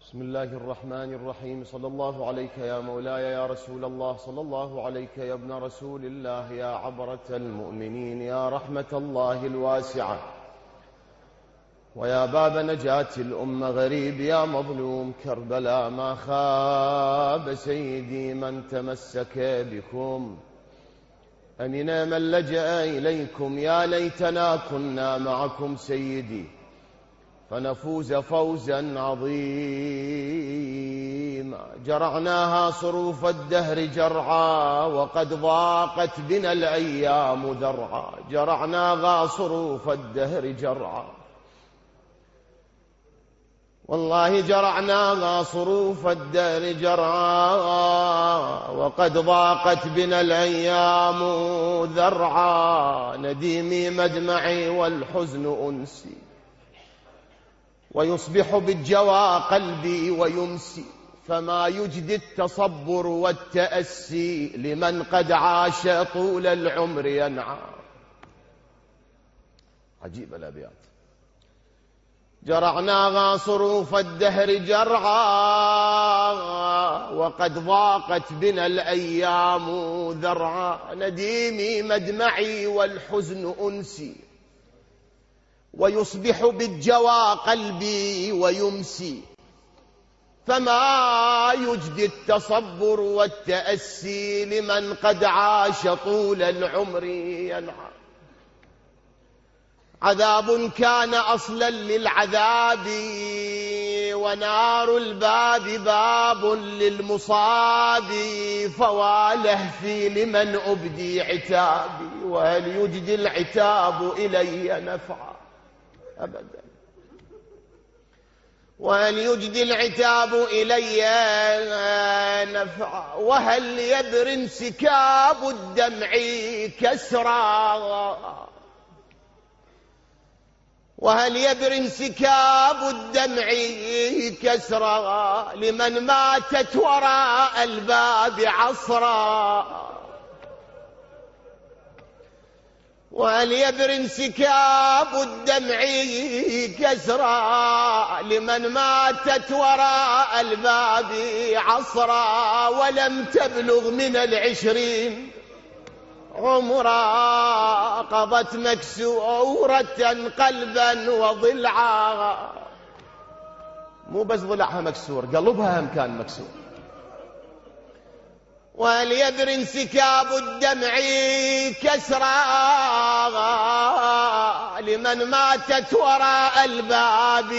بسم الله الرحمن الرحيم. صلى الله عليك يا مولاي يا رسول الله، صلى الله عليك يا ابن رسول الله، يا عبرة المؤمنين، يا رحمة الله الواسعة، ويا باب نجاة الأمة، غريب يا مظلوم كربلاء ما خاب سيدي من تمسك بكم. أمنا من لجأ إليكم، يا ليتنا كنا معكم سيدي فنفوز فوزا عظيما. جرعناها صروف الدهر جرعا وقد ضاقت بنا الأيام ذرعا. جرعناها صروف الدهر جرعا، والله جرعناها صروف الدهر جرعا وقد ضاقت بنا الأيام ذرعا. نديمي مدمعي والحزن أنسي، ويصبح بالجوى قلبي ويمسي، فما يجدي التصبر والتأسي لمن قد عاش طول العمر ينعى. عجيب الأبيات. جرعناها صروف الدهر جرعا وقد ضاقت بنا الأيام ذرعا. نديمي مدمعي والحزن أنسي، ويصبح بالجوى قلبي ويمسي، فما يجدي التصبر والتأسي لمن قد عاش طول العمر ينعى. عذاب كان أصلا للعذاب، ونار الباب باب للمصاب، فواله في لمن أبدي عتابي، وهل يجدي العتاب إلي نفعا أبدا، وهل يجدي العتاب إلي نفعا، وهل يبر انسكاب الدمع كسرا، وهل يبر انسكاب الدمع كسرا لمن ماتت وراء الباب عصرا. وهل يبر انسكاب الدمع كسرا لمن ماتت وراء الباب عصرا. ولم تبلغ من 20 عمرا، قضت مكسورة قلبا وضلعا. مو بس ضلعها مكسور، قلبها هم كان مكسور. وهل يبر انسكاب الدمع كسرا لمن ماتت وراء الباب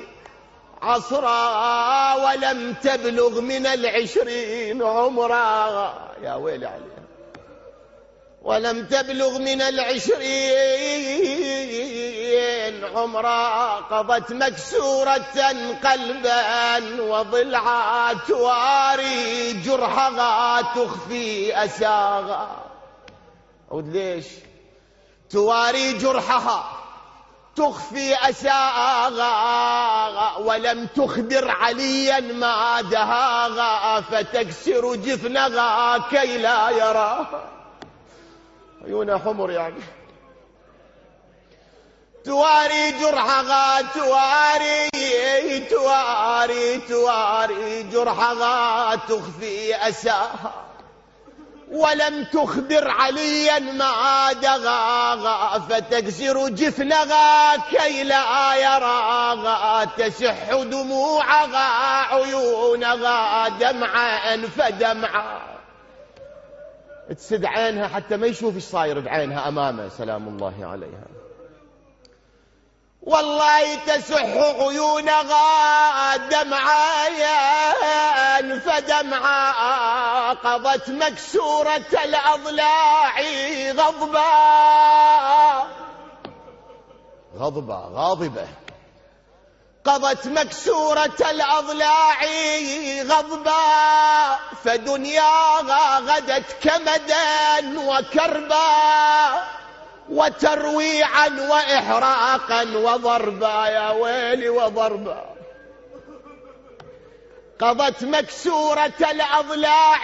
عصرا. ولم تبلغ من 20 عمرا، يا ويلي عليها، ولم تبلغ من 20 عمرا، قضت مكسورة قلبا وضلعا. تواري جرحها تخفي أساها. عود ليش؟ تواري جرحها تخفي أساها، ولم تخبر عليا ما دهاها، فتكسر جفنها كي لا يراها. عيونها حمر يعني. تواري جرحها، تواري جرحها تخفي أساها، ولم تخبر عليا ما دغاها، فتكسر جفنها كي لا يراها. تسح دموعها عيونها دمعا فدمعا، تسد عينها حتى ما يشوف ايش صاير بعينها امامه سلام الله عليها. والله تسح عيونها دمعا فدمعا، قضت مكسورة الأضلاع غاضبة، قضت مكسورة الأضلاع غضبا، فدنياها غدت كمدا وكربا، وترويعا وإحراقا وضربا. يا ويلي وضربا. قضت مكسورة الأضلاع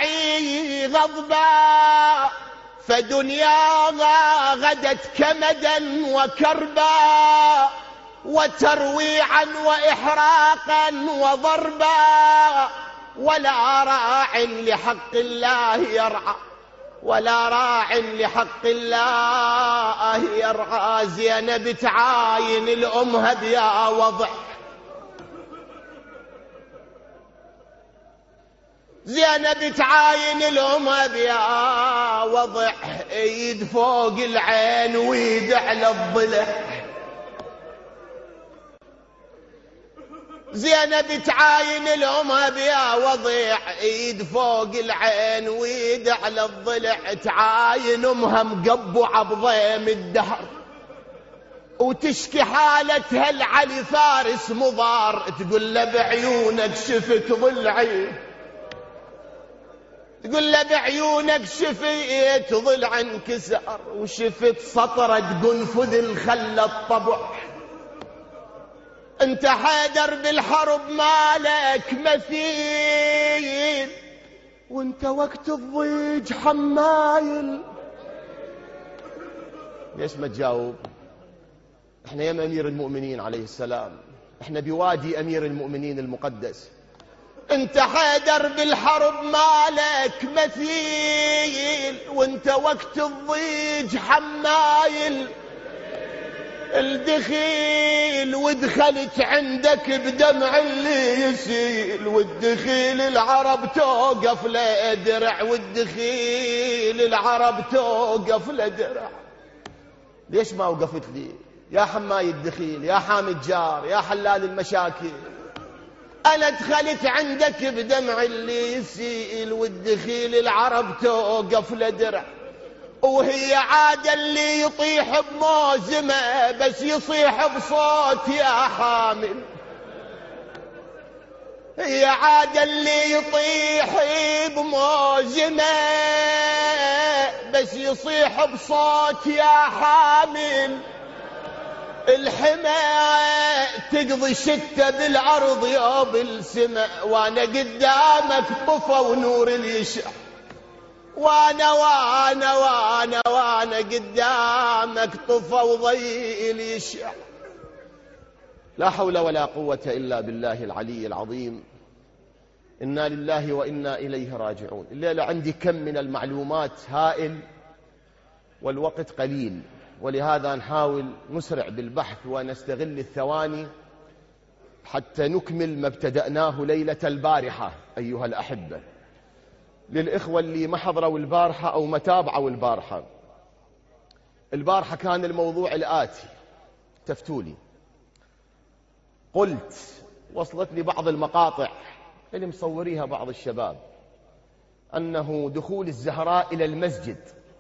غضبا، فدنياها غدت كمدا وكربا، وترويعا وإحراقا وضربا، ولا راع لحق الله يرعى، ولا راع لحق الله يرعى. زينب تعاين الأمها بيا وضع، زينب تعاين الأمها بيا وضع، ايد فوق العين ويد على الضلع. زينب تعاين الأمها بيا وضع، ايد فوق العين ويد على الضلع. تعاين أمها مقبعة بضيم الدهر، وتشكي حالتها العلي فارس مضار. تقول له بعيونك شفت ضلعي، تقول له بعيونك شفت ضلع انكسر، وشفت سطرة قنفذ الخل الطبع. انت حيدر بالحرب مالك مثيل، وانت وقت الضيج حمايل. ليش ما تجاوب؟ احنا يم امير المؤمنين عليه السلام، احنا بوادي امير المؤمنين المقدس. انت حيدر بالحرب مالك مثيل، وانت وقت الضيج حمايل. الدخيل ودخلت عندك بدمع اللي يسيل، والدخيل العرب توقف لدرع، والدخيل العرب توقف لدرع. ليش ما وقفت لي يا حماي الدخيل، يا حامي الجار، يا حلال المشاكل؟ أنا دخلت عندك بدمع اللي يسيل، والدخيل العرب توقف لدرع. وهي عادة اللي يطيح بموزمه، بس يصيح بصوت يا حامل. هي عادة اللي يطيح بموزمه، بس يصيح بصوت يا حامل. الحمى تقضي شتى بالأرض يا بالسماء، وانا قدامك طفى ونور اليشع. وانا وانا وانا وانا قدامك طفى وضيء يشع. لا حول ولا قوة إلا بالله العلي العظيم. إنا لله وإنا إليه راجعون. الليلة عندي كم من المعلومات هائل والوقت قليل، ولهذا نحاول نسرع بالبحث ونستغل الثواني حتى نكمل ما ابتدأناه ليلة البارحة. أيها الأحبة، للإخوة اللي ما حضروا البارحة أو ما تابعوا البارحة كان الموضوع الآتي، تفتولي. قلت وصلت لي بعض المقاطع اللي مصوريها بعض الشباب، أنه دخول الزهراء إلى المسجد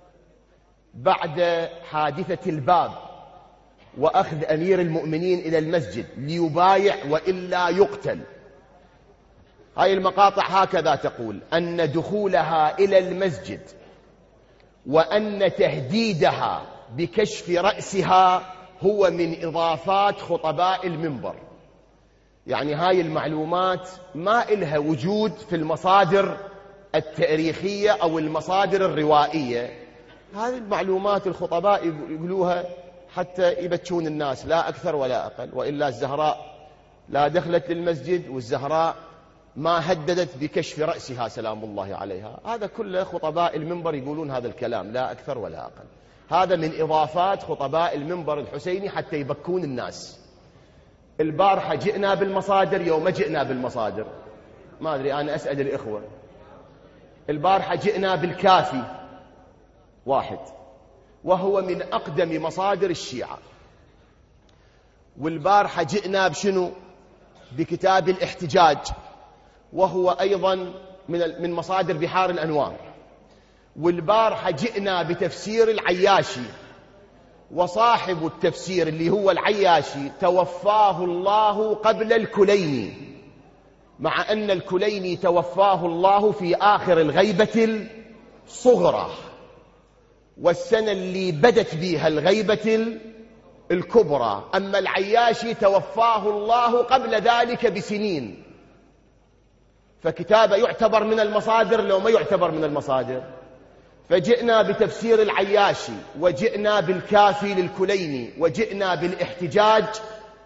بعد حادثة الباب وأخذ أمير المؤمنين إلى المسجد ليبايع وإلا يقتل. هاي المقاطع هكذا تقول: أن دخولها إلى المسجد وأن تهديدها بكشف رأسها هو من إضافات خطباء المنبر. يعني هاي المعلومات ما إلها وجود في المصادر التاريخية أو المصادر الروائية. هذه المعلومات الخطباء يقولوها حتى يبتشون الناس، لا أكثر ولا أقل. وإلا الزهراء لا دخلت للمسجد، والزهراء ما هددت بكشف رأسها سلام الله عليها. هذا كله خطباء المنبر يقولون هذا الكلام، لا أكثر ولا أقل. هذا من إضافات خطباء المنبر الحسيني حتى يبكون الناس. البارحة جئنا بالمصادر، يوم ما جئنا بالمصادر ما أدري، أنا أسأل الإخوة. البارحة جئنا بالكافي واحد، وهو من أقدم مصادر الشيعة. والبارحة جئنا بشنو؟ بكتاب الاحتجاج، وهو أيضا من مصادر بحار الأنوار. والبارحة جئنا بتفسير العياشي، وصاحب التفسير اللي هو العياشي توفاه الله قبل الكليني، مع أن الكليني توفاه الله في آخر الغيبة الصغرى، والسنة اللي بدت بها الغيبة الكبرى. أما العياشي توفاه الله قبل ذلك بسنين. فكتابه يعتبر من المصادر لو ما يعتبر من المصادر. فجئنا بتفسير العياشي، وجئنا بالكافي للكليني، وجئنا بالاحتجاج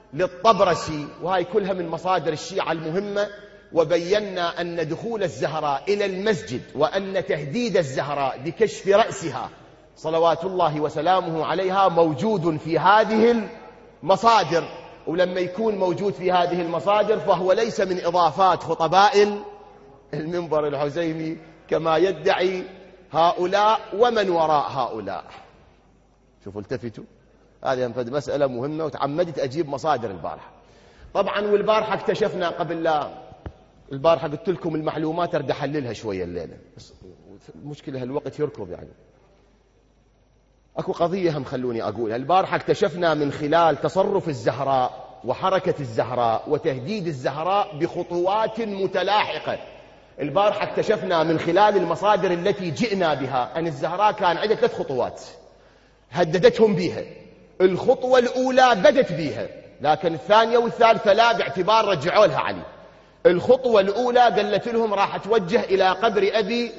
للطبرسي، وهي كلها من مصادر الشيعة المهمة، وبينا أن دخول الزهراء إلى المسجد وأن تهديد الزهراء بكشف رأسها صلوات الله وسلامه عليها موجود في هذه المصادر. ولما يكون موجود في هذه المصادر فهو ليس من إضافات خطباء المنبر الحسيني كما يدعي هؤلاء ومن وراء هؤلاء. شوفوا التفتوا، هذه مسألة مهمة، وتعمدت أجيب مصادر البارحة. طبعا والبارحة اكتشفنا قبل لا البارحة قلت لكم المعلومات أرد أحللها شوية الليلة، بس المشكلة هالوقت يركض يعني. أكو قضية هم خلوني أقولها. البارحة اكتشفنا من خلال تصرف الزهراء وحركة الزهراء وتهديد الزهراء بخطوات متلاحقة. البارحة اكتشفنا من خلال المصادر التي جئنا بها أن الزهراء كان عدة 3 خطوات هددتهم بها. الخطوة الأولى بدت بها، لكن الثانية والثالثة لا، باعتبار رجعوا لها علي. الخطوة الأولى قالت لهم راح أتوجه إلى قبر أبي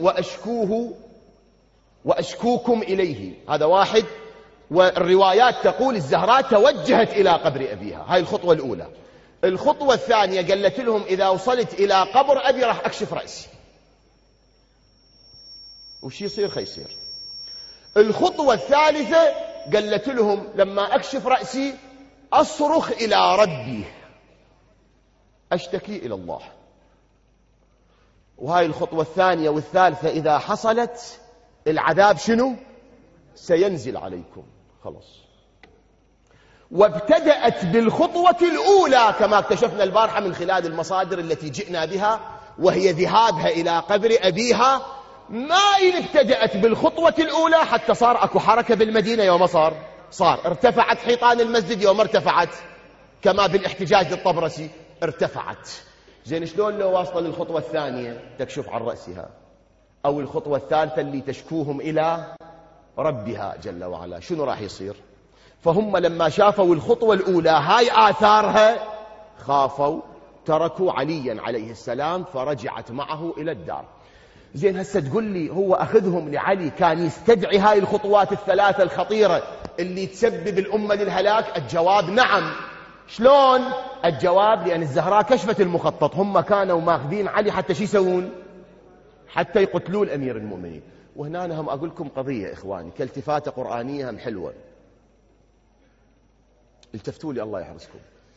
وأشكوكم إليه، هذا واحد. والروايات تقول الزهراء توجهت إلى قبر أبيها، هاي الخطوة الأولى. الخطوة الثانية قالت لهم إذا وصلت إلى قبر أبي راح أكشف رأسي، وش يصير خيصير. الخطوة الثالثة قالت لهم لما أكشف رأسي أصرخ إلى ربي، أشتكي إلى الله. وهاي الخطوة الثانية والثالثة إذا حصلت العذاب شنو؟ سينزل عليكم، خلاص. وابتدأت بالخطوة الأولى كما اكتشفنا البارحة من خلال المصادر التي جئنا بها، وهي ذهابها إلى قبر أبيها. ما إن ابتدأت بالخطوة الأولى حتى صار أكو حركة بالمدينة. يوم صار ارتفعت حيطان المسجد، يوم ارتفعت كما بالاحتجاج للطبرسي ارتفعت. زين شلون لو واصلة للخطوة الثانية تكشف عن رأسها، أو الخطوة الثالثة اللي تشكوهم إلى ربها جل وعلا، شنو راح يصير؟ فهم لما شافوا الخطوة الأولى هاي آثارها خافوا، تركوا عليا عليه السلام فرجعت معه إلى الدار. زين هسه تقول لي هو أخذهم لعلي كان يستدعي هاي الخطوات الثلاثة الخطيرة اللي تسبب الأمة للهلاك؟ الجواب نعم. شلون الجواب؟ لأن الزهراء كشفت المخطط، هم كانوا ماخذين علي حتى شي يسوون؟ حتى يقتلون أمير المؤمنين. وهنا أنا هم أقول لكم قضية إخواني كالتفاتة قرآنية هم حلوة، التفتوا لي الله يحرسكم.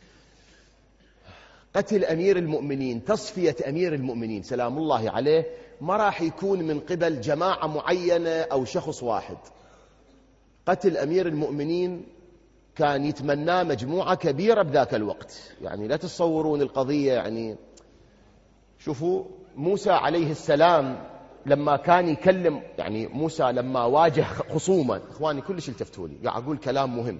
قتل أمير المؤمنين، تصفية أمير المؤمنين سلام الله عليه، ما راح يكون من قبل جماعة معينة أو شخص واحد. قتل أمير المؤمنين كان يتمناه مجموعة كبيرة بذاك الوقت، يعني لا تتصورون القضية. يعني شوفوا موسى عليه السلام لما كان يكلم، يعني موسى لما واجه خصوما، إخواني كلش التفتوا لي قاعد أقول كلام مهم.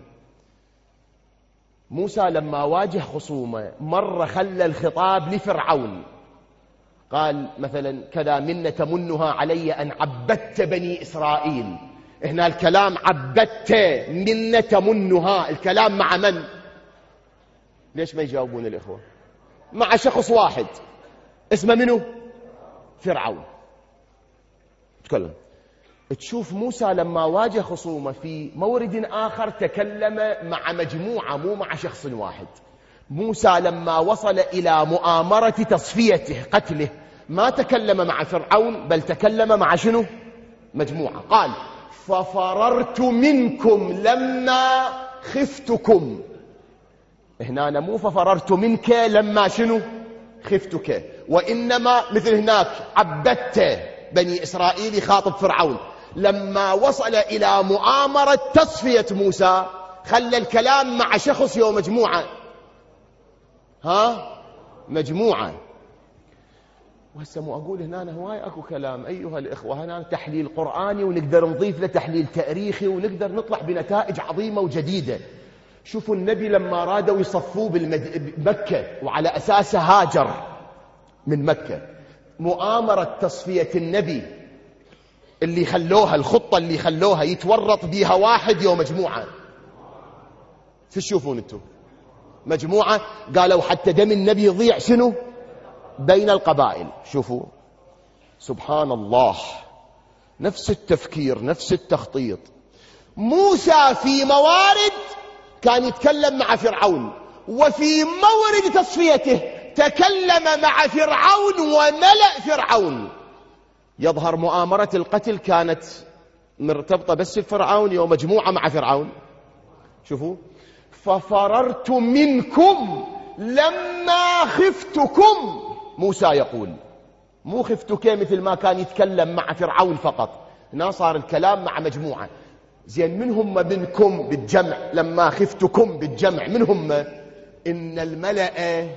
موسى لما واجه خصومه مرة خلى الخطاب لفرعون، قال مثلا كذا منة تمنها علي أن عبدت بني إسرائيل. هنا الكلام عبدت، منة تمنها، الكلام مع من؟ ليش ما يجاوبون الإخوة؟ مع شخص واحد اسمه منه؟ فرعون. تكلم. تشوف موسى لما واجه خصومه في مورد آخر تكلم مع مجموعة مو مع شخص واحد. موسى لما وصل إلى مؤامرة تصفيته قتله ما تكلم مع فرعون، بل تكلم مع شنو؟ مجموعة. قال ففررت منكم لما خفتكم. هنا أنا مو ففررت منك لما شنو؟ خفتك، وإنما مثل هناك عبدت بني إسرائيل يخاطب فرعون. لما وصل إلى مؤامرة تصفية موسى خلى الكلام مع شخص يوم مجموعة، مجموعة. وهسه مو أقول هنا هواي أكو كلام أيها الإخوة، هنا تحليل قرآني ونقدر نضيف له تحليل تاريخي ونقدر نطلع بنتائج عظيمة وجديدة. شوفوا النبي لما رادوا يصفوه بمكة وعلى أساسه هاجر من مكة، مؤامرة تصفية النبي اللي خلوها، الخطة اللي خلوها يتورط بيها واحد يوم مجموعة. شو تشوفون انتم؟ مجموعة قالوا حتى دم النبي يضيع شنو؟ بين القبائل. شوفوا سبحان الله، نفس التفكير نفس التخطيط. موسى في موارد كان يتكلم مع فرعون، وفي مورد تصفيته تكلم مع فرعون وملأ فرعون. يظهر مؤامرة القتل كانت مرتبطة بس بفرعون ومجموعة مع فرعون. شوفوا، ففررت منكم لما خفتكم. موسى يقول مو خفتك مثل ما كان يتكلم مع فرعون فقط، هنا صار الكلام مع مجموعة. زين، من هم منكم بالجمع؟ لما خفتكم بالجمع من هم؟ إن الملأ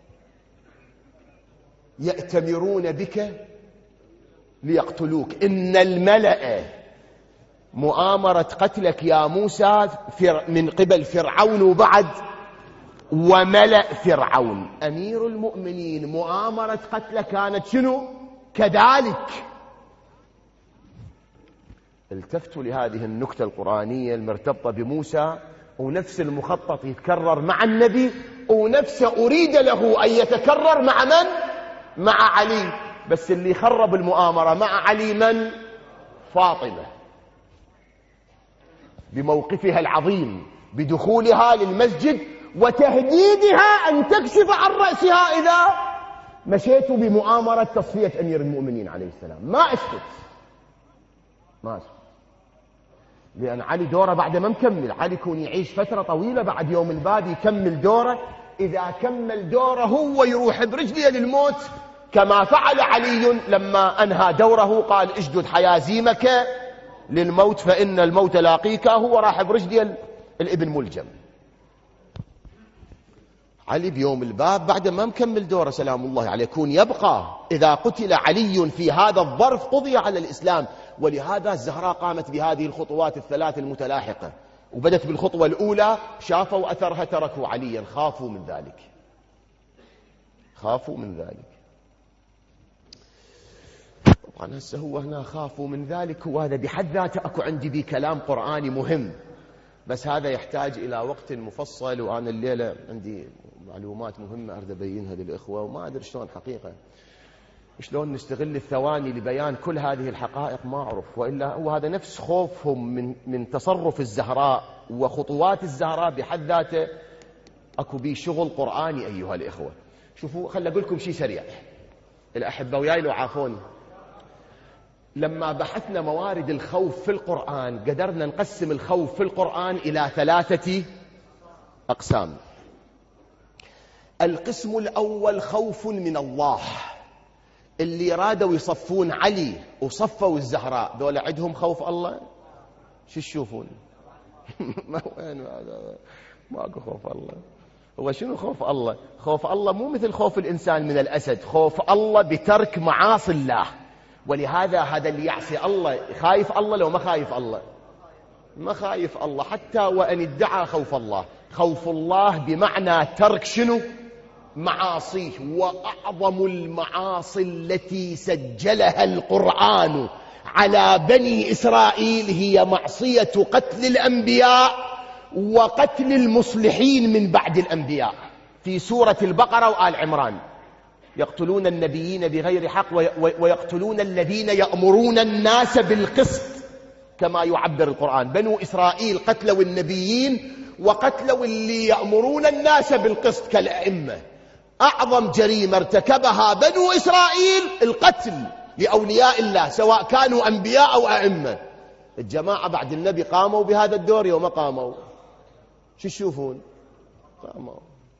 يأتمرون بك ليقتلوك. إن الملأ، مؤامرة قتلك يا موسى من قبل فرعون، وبعد وملأ فرعون. أمير المؤمنين مؤامرة قتلك كانت شنو؟ كذلك. التفتوا لهذه النكتة القرآنية المرتبطة بموسى، ونفس المخطط يتكرر مع النبي، ونفس أريد له أن يتكرر مع من؟ مع علي. بس اللي خرب المؤامرة مع علي من؟ فاطمة، بموقفها العظيم بدخولها للمسجد وتهديدها أن تكشف عن رأسها إذا مشيت بمؤامرة تصفية أمير المؤمنين عليه السلام. ما أسكت، ما أسكت، لأن علي دوره بعد ما مكمل. علي يكون يعيش فترة طويلة، بعد يوم الباب يكمل دوره. إذا كمل دوره هو يروح برجله للموت، كما فعل علي لما أنهى دوره قال اشدد حيازيمك للموت فإن الموت لاقيك. هو راح برجله الابن ملجم. علي بيوم الباب بعد ما مكمل دوره سلام الله عليه يكون يبقى. إذا قتل علي في هذا الظرف قضي على الإسلام. ولهذا الزهراء قامت بهذه الخطوات الثلاث المتلاحقة، وبدت بالخطوة الأولى شافوا أثرها تركوا عليا، خافوا من ذلك، خافوا من ذلك. طبعا هسه هو هنا خافوا من ذلك، وهذا بحد ذاته أكو عندي بي كلام قرآني مهم، بس هذا يحتاج إلى وقت مفصل. وأنا الليلة عندي معلومات مهمة أريد أبينها للإخوة، وما أدري شلون حقيقة شلون نستغل الثواني لبيان كل هذه الحقائق، ما أعرف. وإلا هو هذا نفس خوفهم من تصرف الزهراء وخطوات الزهراء بحد ذاته أكو بي شغل قرآني أيها الإخوة. شوفوا، خلي أقول لكم شيء سريع الأحبة وياي لو عافوني. لما بحثنا موارد الخوف في القرآن قدرنا نقسم الخوف في القرآن إلى 3 أقسام. القسم الأول خوف من الله، اللي رادوا يصفون علي وصفوا الزهراء دول عندهم خوف الله. شو تشوفون؟ ما وين هذا؟ ماكو خوف الله. هو شنو خوف الله؟ خوف الله مو مثل خوف الإنسان من الأسد، خوف الله بترك معاصي الله. ولهذا هذا اللي يعصي الله خايف الله لو ما خايف الله؟ ما خايف الله، حتى وأن ادعى خوف الله. خوف الله بمعنى ترك شنو؟ معاصيه. وأعظم المعاصي التي سجلها القرآن على بني إسرائيل هي معصية قتل الأنبياء وقتل المصلحين من بعد الأنبياء. في سورة البقرة وآل عمران يقتلون النبيين بغير حق ويقتلون الذين يأمرون الناس بالقسط، كما يعبر القرآن. بنو إسرائيل قتلوا النبيين وقتلوا اللي يأمرون الناس بالقسط كالأئمة. أعظم جريمة ارتكبها بنو إسرائيل القتل لأولياء الله سواء كانوا أنبياء أو أئمة. الجماعة بعد النبي قاموا بهذا الدور يوم قاموا. شو تشوفون؟ قاموا.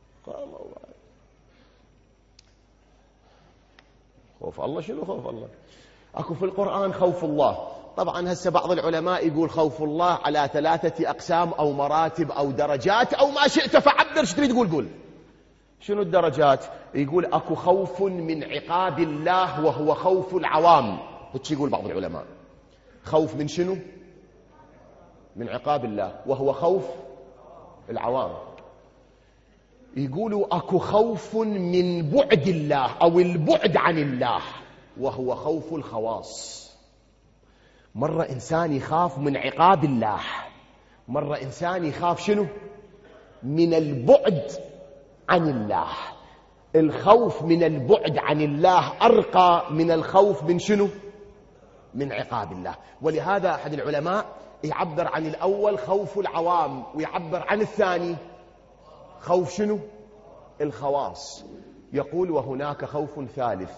خوف الله شنو خوف الله؟ أكو في القرآن خوف الله. طبعا هسه بعض العلماء يقول خوف الله على 3 أقسام أو مراتب أو درجات أو ما شئت فعبر. شو تريد تقول؟ قول شنو الدرجات. يقول أكو خوف من عقاب الله وهو خوف العوام. هيك يقول بعض العلماء. خوف من شنو؟ من عقاب الله وهو خوف العوام. يقولوا أكو خوف من بعد الله أو البعد عن الله وهو خوف الخواص. مرة إنسان يخاف من عقاب الله، مرة إنسان يخاف شنو؟ من البعد عن الله. الخوف من البعد عن الله أرقى من الخوف من شنو؟ من عقاب الله. ولهذا أحد العلماء يعبر عن الأول خوف العوام ويعبر عن الثاني خوف شنو؟ الخواص. يقول وهناك خوف ثالث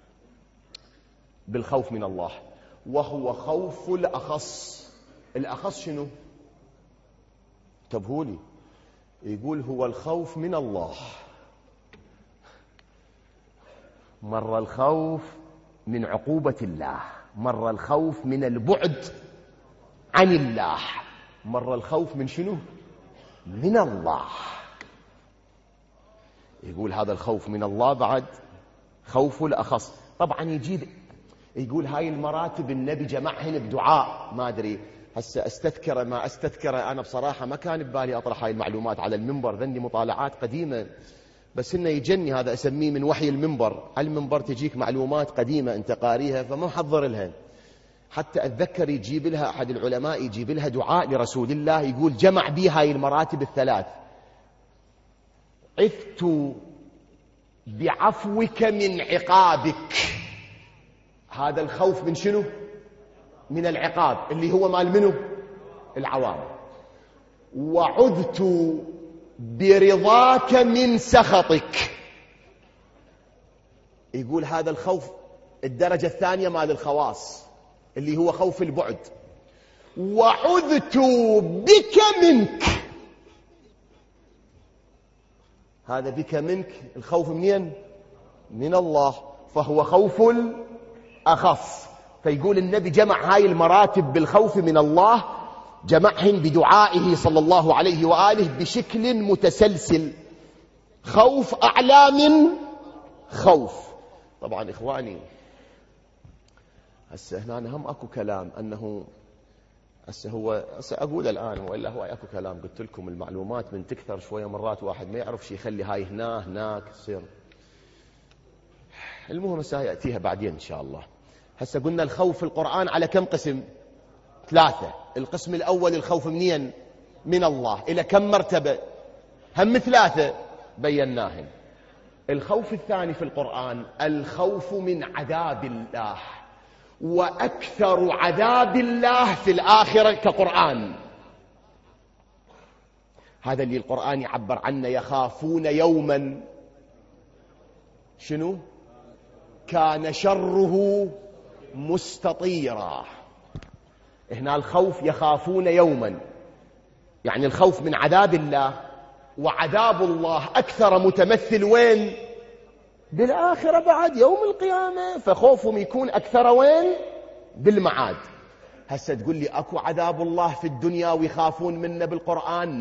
بالخوف من الله، وهو خوف الأخص. الأخص شنو؟ انتبهوا لي. يقول هو الخوف من الله. مر الخوف من عقوبة الله، مر الخوف من البعد عن الله، مر الخوف من شنو؟ من الله. يقول هذا الخوف من الله بعد خوف الأخص. طبعا يجيب يقول هاي المراتب النبي جمعهن بدعاء. ما أدري هسه أستذكر ما أستذكر، أنا بصراحة ما كان ببالي أطرح هاي المعلومات على المنبر، ذني مطالعات قديمة، بس إنه يجني هذا أسميه من وحي المنبر. على المنبر تجيك معلومات قديمة أنت قاريها فما محضر لها. حتى أتذكر يجيب لها أحد العلماء يجيب لها دعاء لرسول الله، يقول جمع بها هاي المراتب الثلاث: عفت بعفوك من عقابك. هذا الخوف من شنو؟ من العقاب اللي هو مال منه؟ العوام. وعذت برضاك من سخطك. يقول هذا الخوف الدرجة الثانية مال الخواص اللي هو خوف البعد. وعذت بك منك. هذا بك منك الخوف منين؟ من الله، فهو خوف الأخص. فيقول النبي جمع هاي المراتب بالخوف من الله، جمعهن بدعائه صلى الله عليه وآله بشكل متسلسل. خوف أعلى من خوف. طبعا إخواني هسه هنا هم أكو كلام أنه هسه أقول الآن وإلا هو أكو كلام. قلت لكم المعلومات من تكثر شوية مرات واحد ما يعرف شيء يخلي هاي هناك تصير. المهم سيأتيها بعدين إن شاء الله. هسه قلنا الخوف في القرآن على كم قسم؟ 3. القسم الأول الخوف منين؟ من الله. إلى كم مرتبة؟ هم 3 بيناهن. الخوف الثاني في القرآن الخوف من عذاب الله، وأكثر عذاب الله في الآخرة كقرآن. هذا اللي القرآن يعبر عنه: يخافون يوما شنو؟ كان شره مستطيرا. هنا الخوف يخافون يوما، يعني الخوف من عذاب الله، وعذاب الله أكثر متمثل وين؟ بالآخرة بعد يوم القيامة، فخوفهم يكون أكثر وين؟ بالمعاد. هسه تقول لي أكو عذاب الله في الدنيا ويخافون منه بالقرآن؟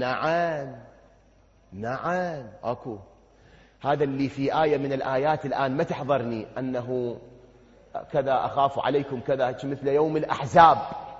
نعم أكو. هذا اللي في آية من الآيات الآن ما تحضرني أنه كذا أخاف عليكم كذا مثل يوم الأحزاب،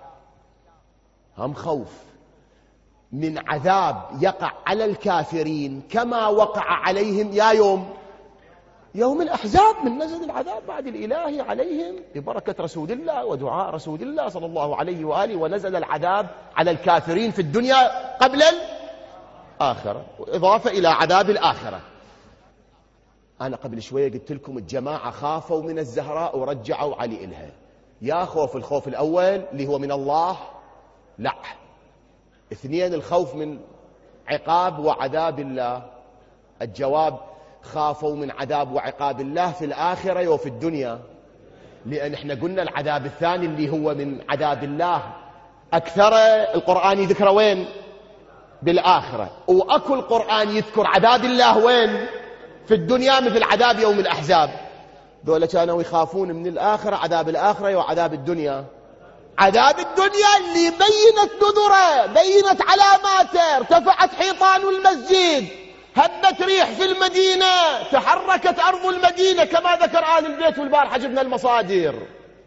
هم خوف من عذاب يقع على الكافرين كما وقع عليهم يا يوم الأحزاب، من نزل العذاب بعد الإلهي عليهم ببركة رسول الله ودعاء رسول الله صلى الله عليه وآله، ونزل العذاب على الكافرين في الدنيا قبل الآخرة، إضافة إلى عذاب الآخرة. أنا قبل شوية قلت لكم الجماعة خافوا من الزهراء ورجعوا علي إلها. يا خوف الخوف الأول اللي هو من الله؟ لا. 2 الخوف من عقاب وعذاب الله. الجواب: خافوا من عذاب وعقاب الله في الآخرة وفي الدنيا، لأن احنا قلنا العذاب الثاني اللي هو من عذاب الله أكثر القرآن يذكر وين؟ بالآخرة. وأكو القرآن يذكر عذاب الله وين؟ في الدنيا، مثل عذاب يوم الأحزاب. دولة كانوا يخافون من الآخرة، عذاب الآخرة وعذاب الدنيا. عذاب الدنيا اللي بينت نذره، بينت علاماته، ارتفعت حيطان المسجد، هبت ريح في المدينة، تحركت أرض المدينة كما ذكر آل البيت، والبارحة جبنا المصادر.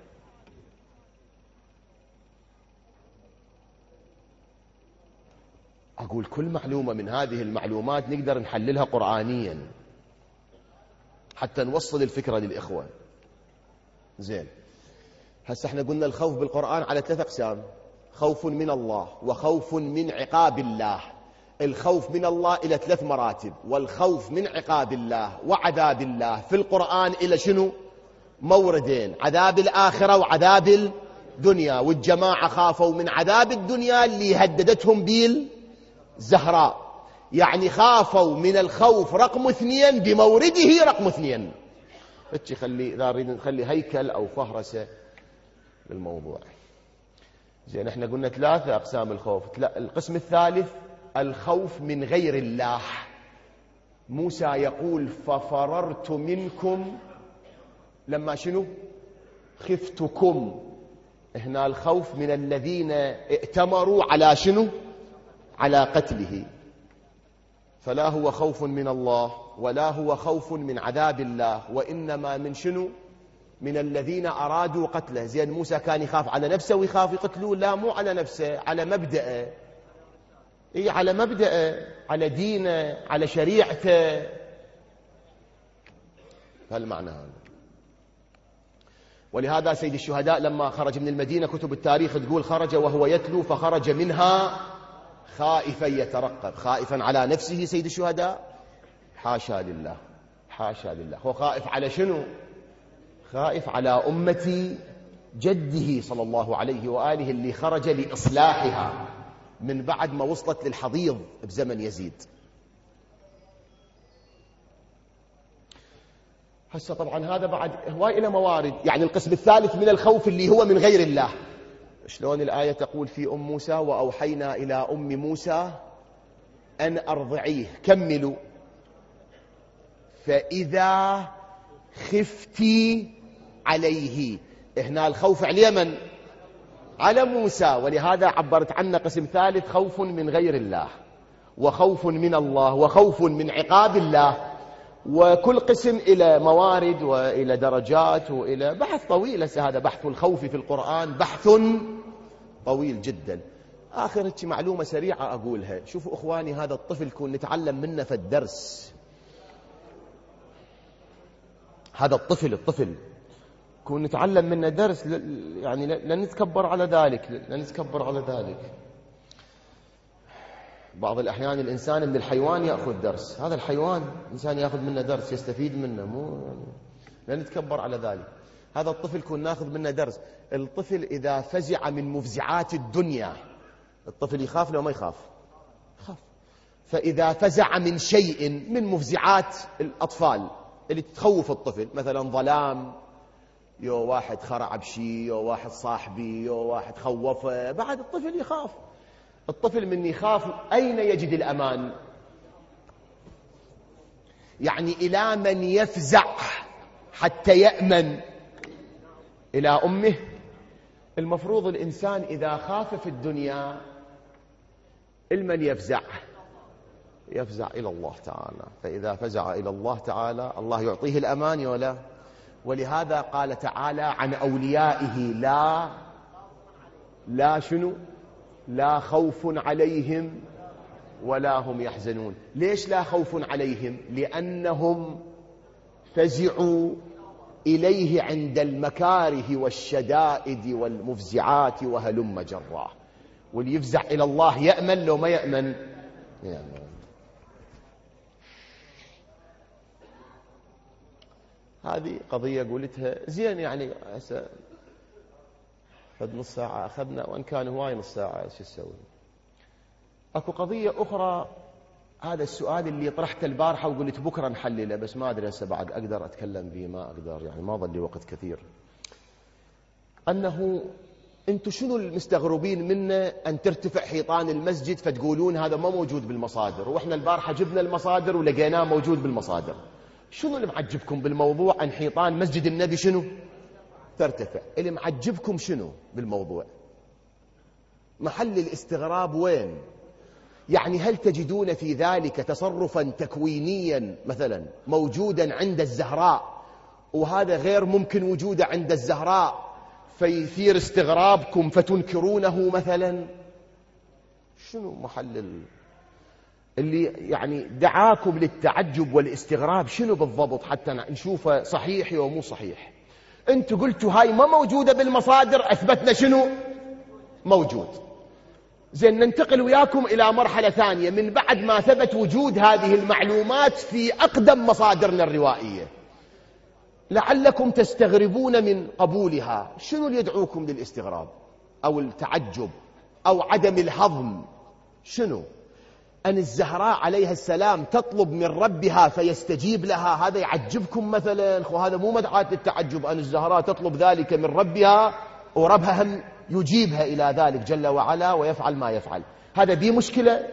أقول كل معلومة من هذه المعلومات نقدر نحللها قرآنيا حتى نوصل الفكرة للإخوة. زين، هسه احنا قلنا الخوف بالقرآن على 3 أقسام: خوف من الله، وخوف من عقاب الله. الخوف من الله إلى 3 مراتب، والخوف من عقاب الله وعذاب الله في القرآن إلى شنو؟ موردين: عذاب الآخرة وعذاب الدنيا. والجماعة خافوا من عذاب الدنيا اللي هددتهم بالزهراء، يعني خافوا من الخوف رقم 2 بمورده رقم 2. إذا نريد نخلي هيكل أو فهرسة للموضوع. زين، احنا قلنا 3 أقسام الخوف. القسم الثالث الخوف من غير الله. موسى يقول ففررت منكم لما شنو؟ خفتكم. هنا الخوف من الذين ائتمروا على شنو؟ على قتله. فلا هو خوف من الله ولا هو خوف من عذاب الله، وإنما من شنو؟ من الذين أرادوا قتله. زين، موسى كان يخاف على نفسه ويخاف يقتلوه؟ لا، مو على نفسه، على مبدأه. على مبدأه، على دينه، على شريعته. فالمعنى هذا. ولهذا سيد الشهداء لما خرج من المدينة كتب التاريخ تقول خرج وهو يتلو فخرج منها خائفا يترقب. خائفا على نفسه سيد الشهداء؟ حاشا لله، حاشا لله. هو خائف على شنو؟ خائف على أمة جده صلى الله عليه وآله اللي خرج لإصلاحها من بعد ما وصلت للحضيض بزمن يزيد. هسه طبعا هذا بعد هواي إلى موارد. يعني القسم الثالث من الخوف اللي هو من غير الله. شلون الآية تقول في أم موسى وأوحينا إلى أم موسى أن أرضعيه. كملوا. فإذا خفتي عليه. هنا الخوف على من؟ على موسى. ولهذا عبرت عنه قسم ثالث خوف من غير الله وخوف من الله وخوف من عقاب الله. وكل قسم إلى موارد وإلى درجات وإلى بحث طويل. هذا بحث الخوف في القرآن بحث طويل جدا. آخر معلومة سريعة أقولها. شوفوا أخواني، هذا الطفل كون نتعلم منه في الدرس. هذا الطفل كون نتعلم منه درس. يعني لا نتكبر على ذلك، لا نتكبر على ذلك. بعض الأحيان الإنسان من الحيوان يأخذ درس. هذا الحيوان الإنسان يأخذ منه درس، يستفيد منه. مو لا نتكبر على ذلك. هذا الطفل كون ناخذ منه درس. الطفل إذا فزع من مفزعات الدنيا، الطفل يخاف لو ما يخاف؟ يخاف. فإذا فزع من شيء من مفزعات الأطفال اللي تخوف الطفل، مثلا ظلام، يو واحد خرع بشي، يو واحد صاحبي، يو واحد خوفه، بعد الطفل يخاف. الطفل من يخاف أين يجد الأمان؟ يعني إلى من يفزع حتى يأمن؟ إلى أمه. المفروض الإنسان إذا خاف في الدنيا المن يفزع؟ يفزع إلى الله تعالى. فإذا فزع إلى الله تعالى الله يعطيه الأمان ولا. ولهذا قال تعالى عن أوليائه لا شنو؟ لا خوف عليهم ولا هم يحزنون. ليش لا خوف عليهم؟ لأنهم فزعوا إليه عند المكاره والشدائد والمفزعات وهلم جراه. واللي يفزع إلى الله يأمن لو ما يأمن؟ يأمن. هذه قضية قلتها زين. يعني فد نص ساعة أخذنا، وإن كان هواي نص ساعة شو نسوي؟ أكو قضية أخرى. هذا السؤال اللي طرحته البارحة وقلت بكرة نحلله، بس ما أدري هسه بعد أقدر أتكلم به ما أقدر، يعني ما ظل لي وقت كثير. أنه أنتم شنو المستغربين منه أن ترتفع حيطان المسجد فتقولون هذا ما موجود بالمصادر، وإحنا البارحة جبنا المصادر ولقيناه موجود بالمصادر. شنو اللي معجبكم بالموضوع أن حيطان مسجد النبي شنو ترتفع؟ اللي معجبكم شنو بالموضوع؟ محل الاستغراب وين؟ يعني هل تجدون في ذلك تصرفا تكوينيا مثلا موجودا عند الزهراء وهذا غير ممكن وجوده عند الزهراء فيثير استغرابكم فتنكرونه مثلا؟ شنو محل اللي يعني دعاكم للتعجب والاستغراب؟ شنو بالضبط حتى نشوفه صحيح أو مو صحيح؟ انتوا قلتوا هاي ما موجودة بالمصادر، أثبتنا شنو موجود. زين، ننتقل وياكم إلى مرحلة ثانية. من بعد ما ثبت وجود هذه المعلومات في أقدم مصادرنا الروائية لعلكم تستغربون من قبولها. شنو اللي يدعوكم للاستغراب أو التعجب أو عدم الهضم؟ شنو؟ أن الزهراء عليها السلام تطلب من ربها فيستجيب لها، هذا يعجبكم مثلا؟ هذا مو مدعاة للتعجب، أن الزهراء تطلب ذلك من ربها وربها هم يجيبها إلى ذلك جل وعلا ويفعل ما يفعل. هذا بيه مشكلة؟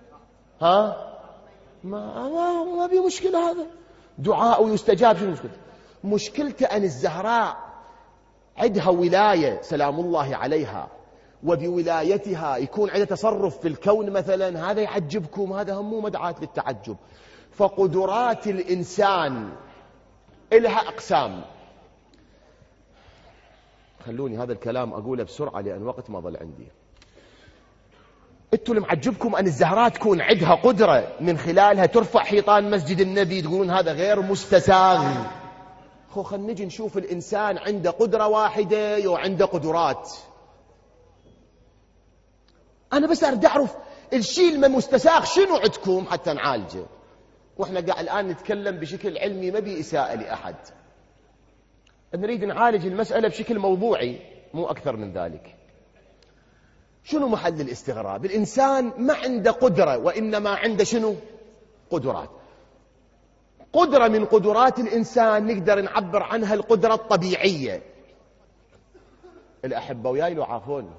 ما بيه مشكلة. هذا دعاء ويستجاب. شنو مشكلة؟ مشكلته أن الزهراء عندها ولاية سلام الله عليها، وبولايتها يكون عندها تصرف في الكون مثلا، هذا يعجبكم؟ هذا هم مو مدعاة للتعجب. فقدرات الإنسان إلها أقسام. خلوني هذا الكلام أقوله بسرعة لأن وقت ما ظل عندي. انتوا اللي معجبكم أن الزهراء تكون عندها قدرة من خلالها ترفع حيطان مسجد النبي، تقولون هذا غير مستساغ. خلنا نجي نشوف الإنسان عنده قدرة واحدة وعنده قدرات. أنا بس أريد أعرف الشيء المستساغ شنو عندكم حتى نعالجه. وإحنا قاعد الآن نتكلم بشكل علمي، ما بي إساءة لأحد، نريد نعالج المسألة بشكل موضوعي مو أكثر من ذلك. شنو محل الاستغراب؟ الإنسان ما عنده قدرة، وإنما عنده شنو؟ قدرات. قدرة من قدرات الإنسان نقدر نعبر عنها القدرة الطبيعية. الأحبة وياي لو عافون.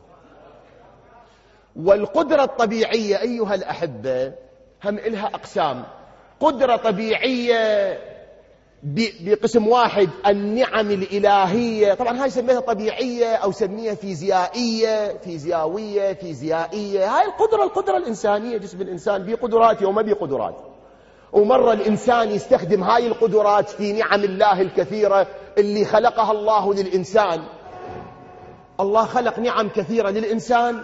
والقدرة الطبيعية أيها الأحبة هم إلها أقسام. قدرة طبيعية بقسم واحد النعم الإلهية، طبعا هاي سميها طبيعية أو سميها فيزيائية، فيزيائية. هاي القدرة الإنسانية، جسم الإنسان بقدرات وما بقدرات. ومرة الإنسان يستخدم هاي القدرات في نعم الله الكثيرة اللي خلقها الله للإنسان. الله خلق نعم كثيرة للإنسان،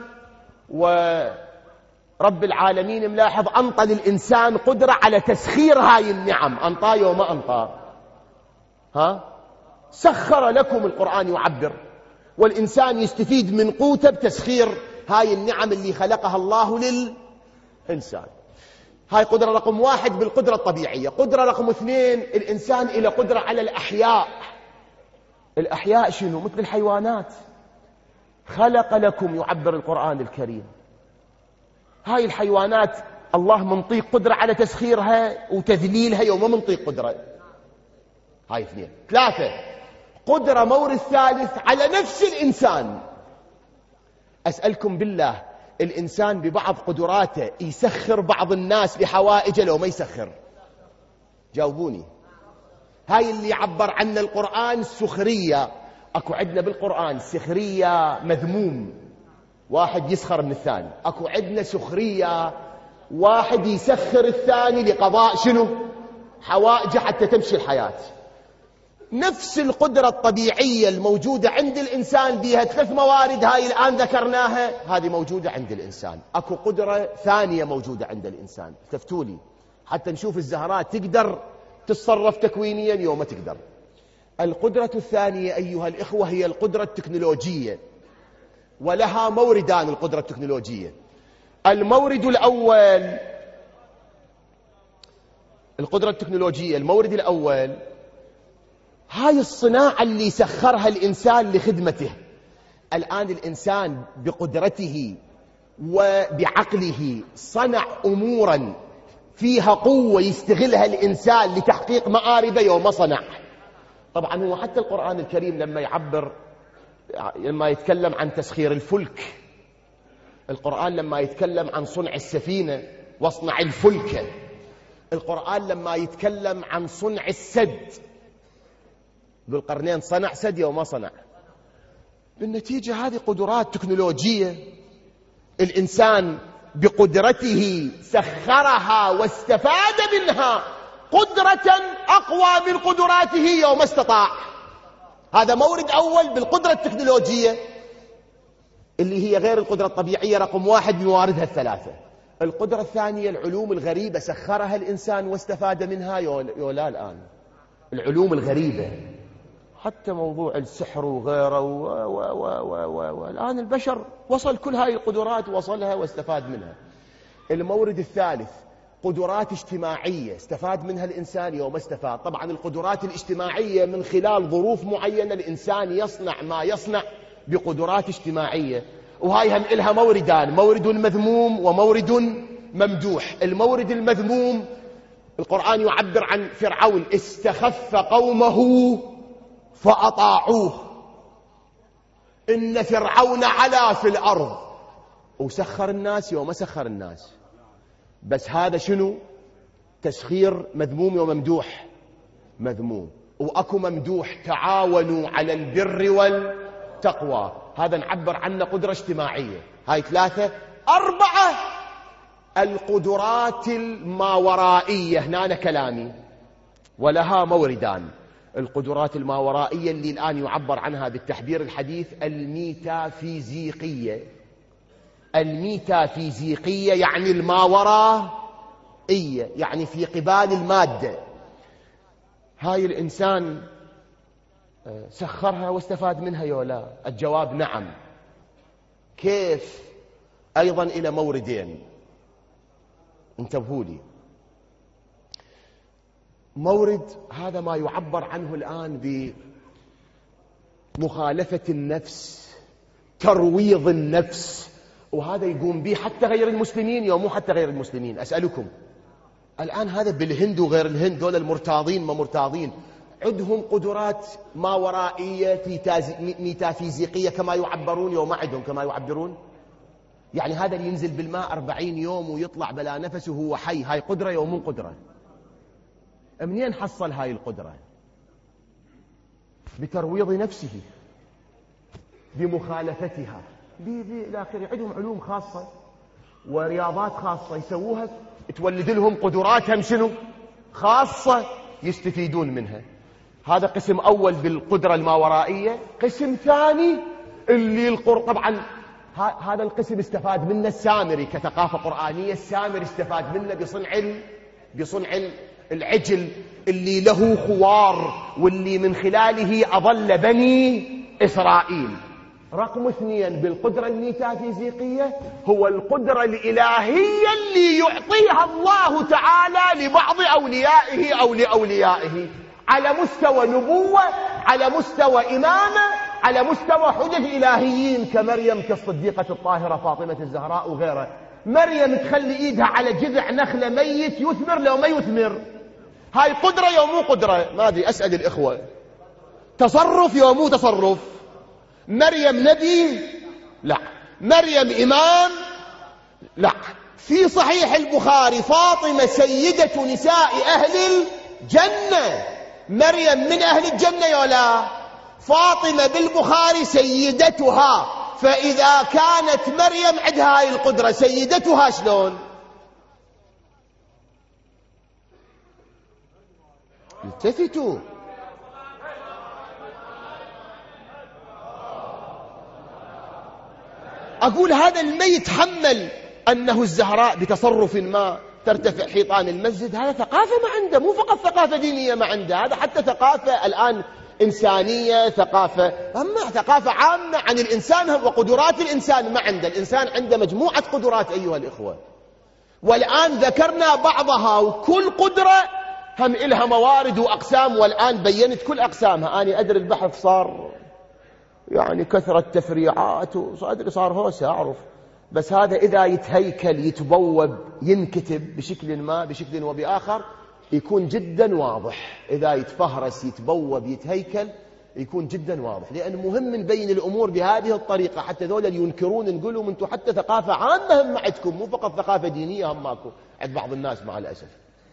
ورب العالمين ملاحظ أنطى للإنسان قدرة على تسخير هاي النعم. أنطى وما أنطى؟ سخر لكم. القرآن يعبر، والإنسان يستفيد من قوته بتسخير هاي النعم اللي خلقها الله للإنسان. هاي قدرة رقم واحد بالقدرة الطبيعية. قدرة رقم اثنين، الإنسان إلى قدرة على الأحياء. الأحياء شنو؟ مثل الحيوانات. خلق لكم، يعبر القرآن الكريم، هاي الحيوانات الله منطيق قدرة على تسخيرها وتذليلها يوم منطيق قدرة. هاي اثنين. ثلاثة، قدرة مورد ثالث على نفس الإنسان. أسألكم بالله، الإنسان ببعض قدراته يسخر بعض الناس لحوائجه لو ما يسخر؟ جاوبوني. هاي اللي يعبر عنه القرآن السخرية. أكو عندنا بالقرآن سخرية مذموم، واحد يسخر من الثاني. أكو عندنا سخرية واحد يسخر الثاني لقضاء شنو؟ حوائجه حتى تمشي الحياة. نفس القدرة الطبيعية الموجودة عند الإنسان بها 3 موارد هاي الآن ذكرناها، هذه موجودة عند الإنسان. أكو قدرة ثانية موجودة عند الإنسان. تفتولي حتى نشوف الزهراء تقدر تتصرف تكوينيا يوم تقدر. القدرة الثانية أيها الإخوة هي القدرة التكنولوجية، ولها موردان. القدرة التكنولوجية، المورد الأول، القدرة التكنولوجية المورد الأول هاي الصناعة اللي سخرها الإنسان لخدمته. الآن الإنسان بقدرته وبعقله صنع أمورا فيها قوة يستغلها الإنسان لتحقيق مآربه يوم صنع. طبعا هو حتى القرآن الكريم لما يتكلم عن تسخير الفلك، القرآن لما يتكلم عن صنع السفينة واصنع الفلك، القرآن لما يتكلم عن صنع السد، ذو القرنين صنع سد وما صنع. بالنتيجة هذه قدرات تكنولوجية الإنسان بقدرته سخرها واستفاد منها قدرة أقوى من قدراته يوم استطاع. هذا مورد أول بالقدرة التكنولوجية اللي هي غير القدرة الطبيعية، رقم واحد من مواردها الثلاثة. القدرة الثانية العلوم الغريبة سخرها الإنسان واستفاد منها يولا الآن. العلوم الغريبة حتى موضوع السحر وغيره والآن البشر وصل كل هاي القدرات وصلها واستفاد منها. المورد الثالث قدرات اجتماعية استفاد منها الإنسان يوم استفاد. طبعا القدرات الاجتماعية من خلال ظروف معينة الإنسان يصنع ما يصنع بقدرات اجتماعية، وهاي هم إلها موردان، مورد مذموم ومورد ممدوح. المورد المذموم القرآن يعبر عن فرعون: استخف قومه فأطاعوه، إن فرعون علا في الأرض. وسخر الناس يوم سخر الناس، بس هذا شنو؟ تسخير مذموم وممدوح. مذموم. وأكو ممدوح: تعاونوا على البر والتقوى. هذا نعبر عنه قدرة اجتماعية. هاي 3. 4 القدرات الماورائية. هنا كلامي ولها موردان. القدرات الماورائية اللي الآن يعبر عنها بالتعبير الحديث الميتافيزيقية. الميتافيزيقية يعني الماورائية، يعني في قبال المادة. هاي الإنسان سخرها واستفاد منها يولا؟ الجواب نعم. كيف؟ أيضا إلى موردين، انتبهوا لي. مورد هذا ما يعبر عنه الآن بمخالفة النفس، ترويض النفس، وهذا يقوم به حتى غير المسلمين مو حتى غير المسلمين. أسألكم الآن، هذا بالهند وغير الهند، دول المرتاضين ما مرتاضين، عندهم قدرات ماورائية ميتافيزيقية كما يعبرون وما عندهم كما يعبرون؟ يعني هذا اللي ينزل بالماء 40 يوم ويطلع بلا نفس وهو حي، هاي قدرة ومو قدرة؟ منين حصل هاي القدرة؟ بترويض نفسه، بمخالفتها، إلى آخره. عندهم علوم خاصة ورياضات خاصة يسووها، تولد لهم قدراتهم شنو؟ خاصة، يستفيدون منها. هذا قسم أول بالقدرة الماورائية. قسم ثاني اللي طبعا هذا القسم استفاد منه السامري كثقافة قرآنية. السامري استفاد منه بصنع العجل اللي له خوار، واللي من خلاله أضل بني إسرائيل. رقم 2 بالقدرة الميتافيزيقية هو القدرة الإلهية اللي يعطيها الله تعالى لبعض أوليائه أو لأوليائه، على مستوى نبوة، على مستوى إمامة، على مستوى حجج إلهيين، كمريم، كالصديقة الطاهرة فاطمة الزهراء وغيرها. مريم تخلي إيدها على جذع نخلة ميت يثمر لو ما يثمر. هاي قدرة يوم مو قدرة؟ ما أدري، أسأل الإخوة. تصرف يوم مو تصرف؟ مريم نبي؟ لا. مريم إمام؟ لا. في صحيح البخاري فاطمة سيدة نساء أهل الجنة. مريم من أهل الجنة يولا؟ فاطمة بالبخاري سيدتها. فإذا كانت مريم عندها هاي القدرة، سيدتها شلون؟ التفتوا. أقول هذا الميت يتحمل أنه الزهراء بتصرف ما ترتفع حيطان المسجد. هذا ثقافة ما عنده، مو فقط ثقافة دينية ما عنده، هذا حتى ثقافة الآن إنسانية، ثقافة عامة عن الإنسان وقدرات الإنسان ما عنده. الإنسان عنده مجموعة قدرات أيها الإخوة، والآن ذكرنا بعضها، وكل قدرة هم إلها موارد وأقسام، والآن بينت كل أقسامها. أنا أدري البحث صار يعني كثرة تفريعات، وأدري صار هوسة أعرف، بس هذا إذا يتهيكل يتبوب ينكتب بشكل وبآخر يكون جدا واضح. إذا يتفهرس يتبوب يتهيكل يكون جدا واضح، لأن مهم نبين الأمور بهذه الطريقة حتى ذولا اللي ينكرون نقول لهم أنتم حتى ثقافة عامة هم عندكم، مو فقط ثقافة دينية هم ماكو عند بعض الناس مع الأسف.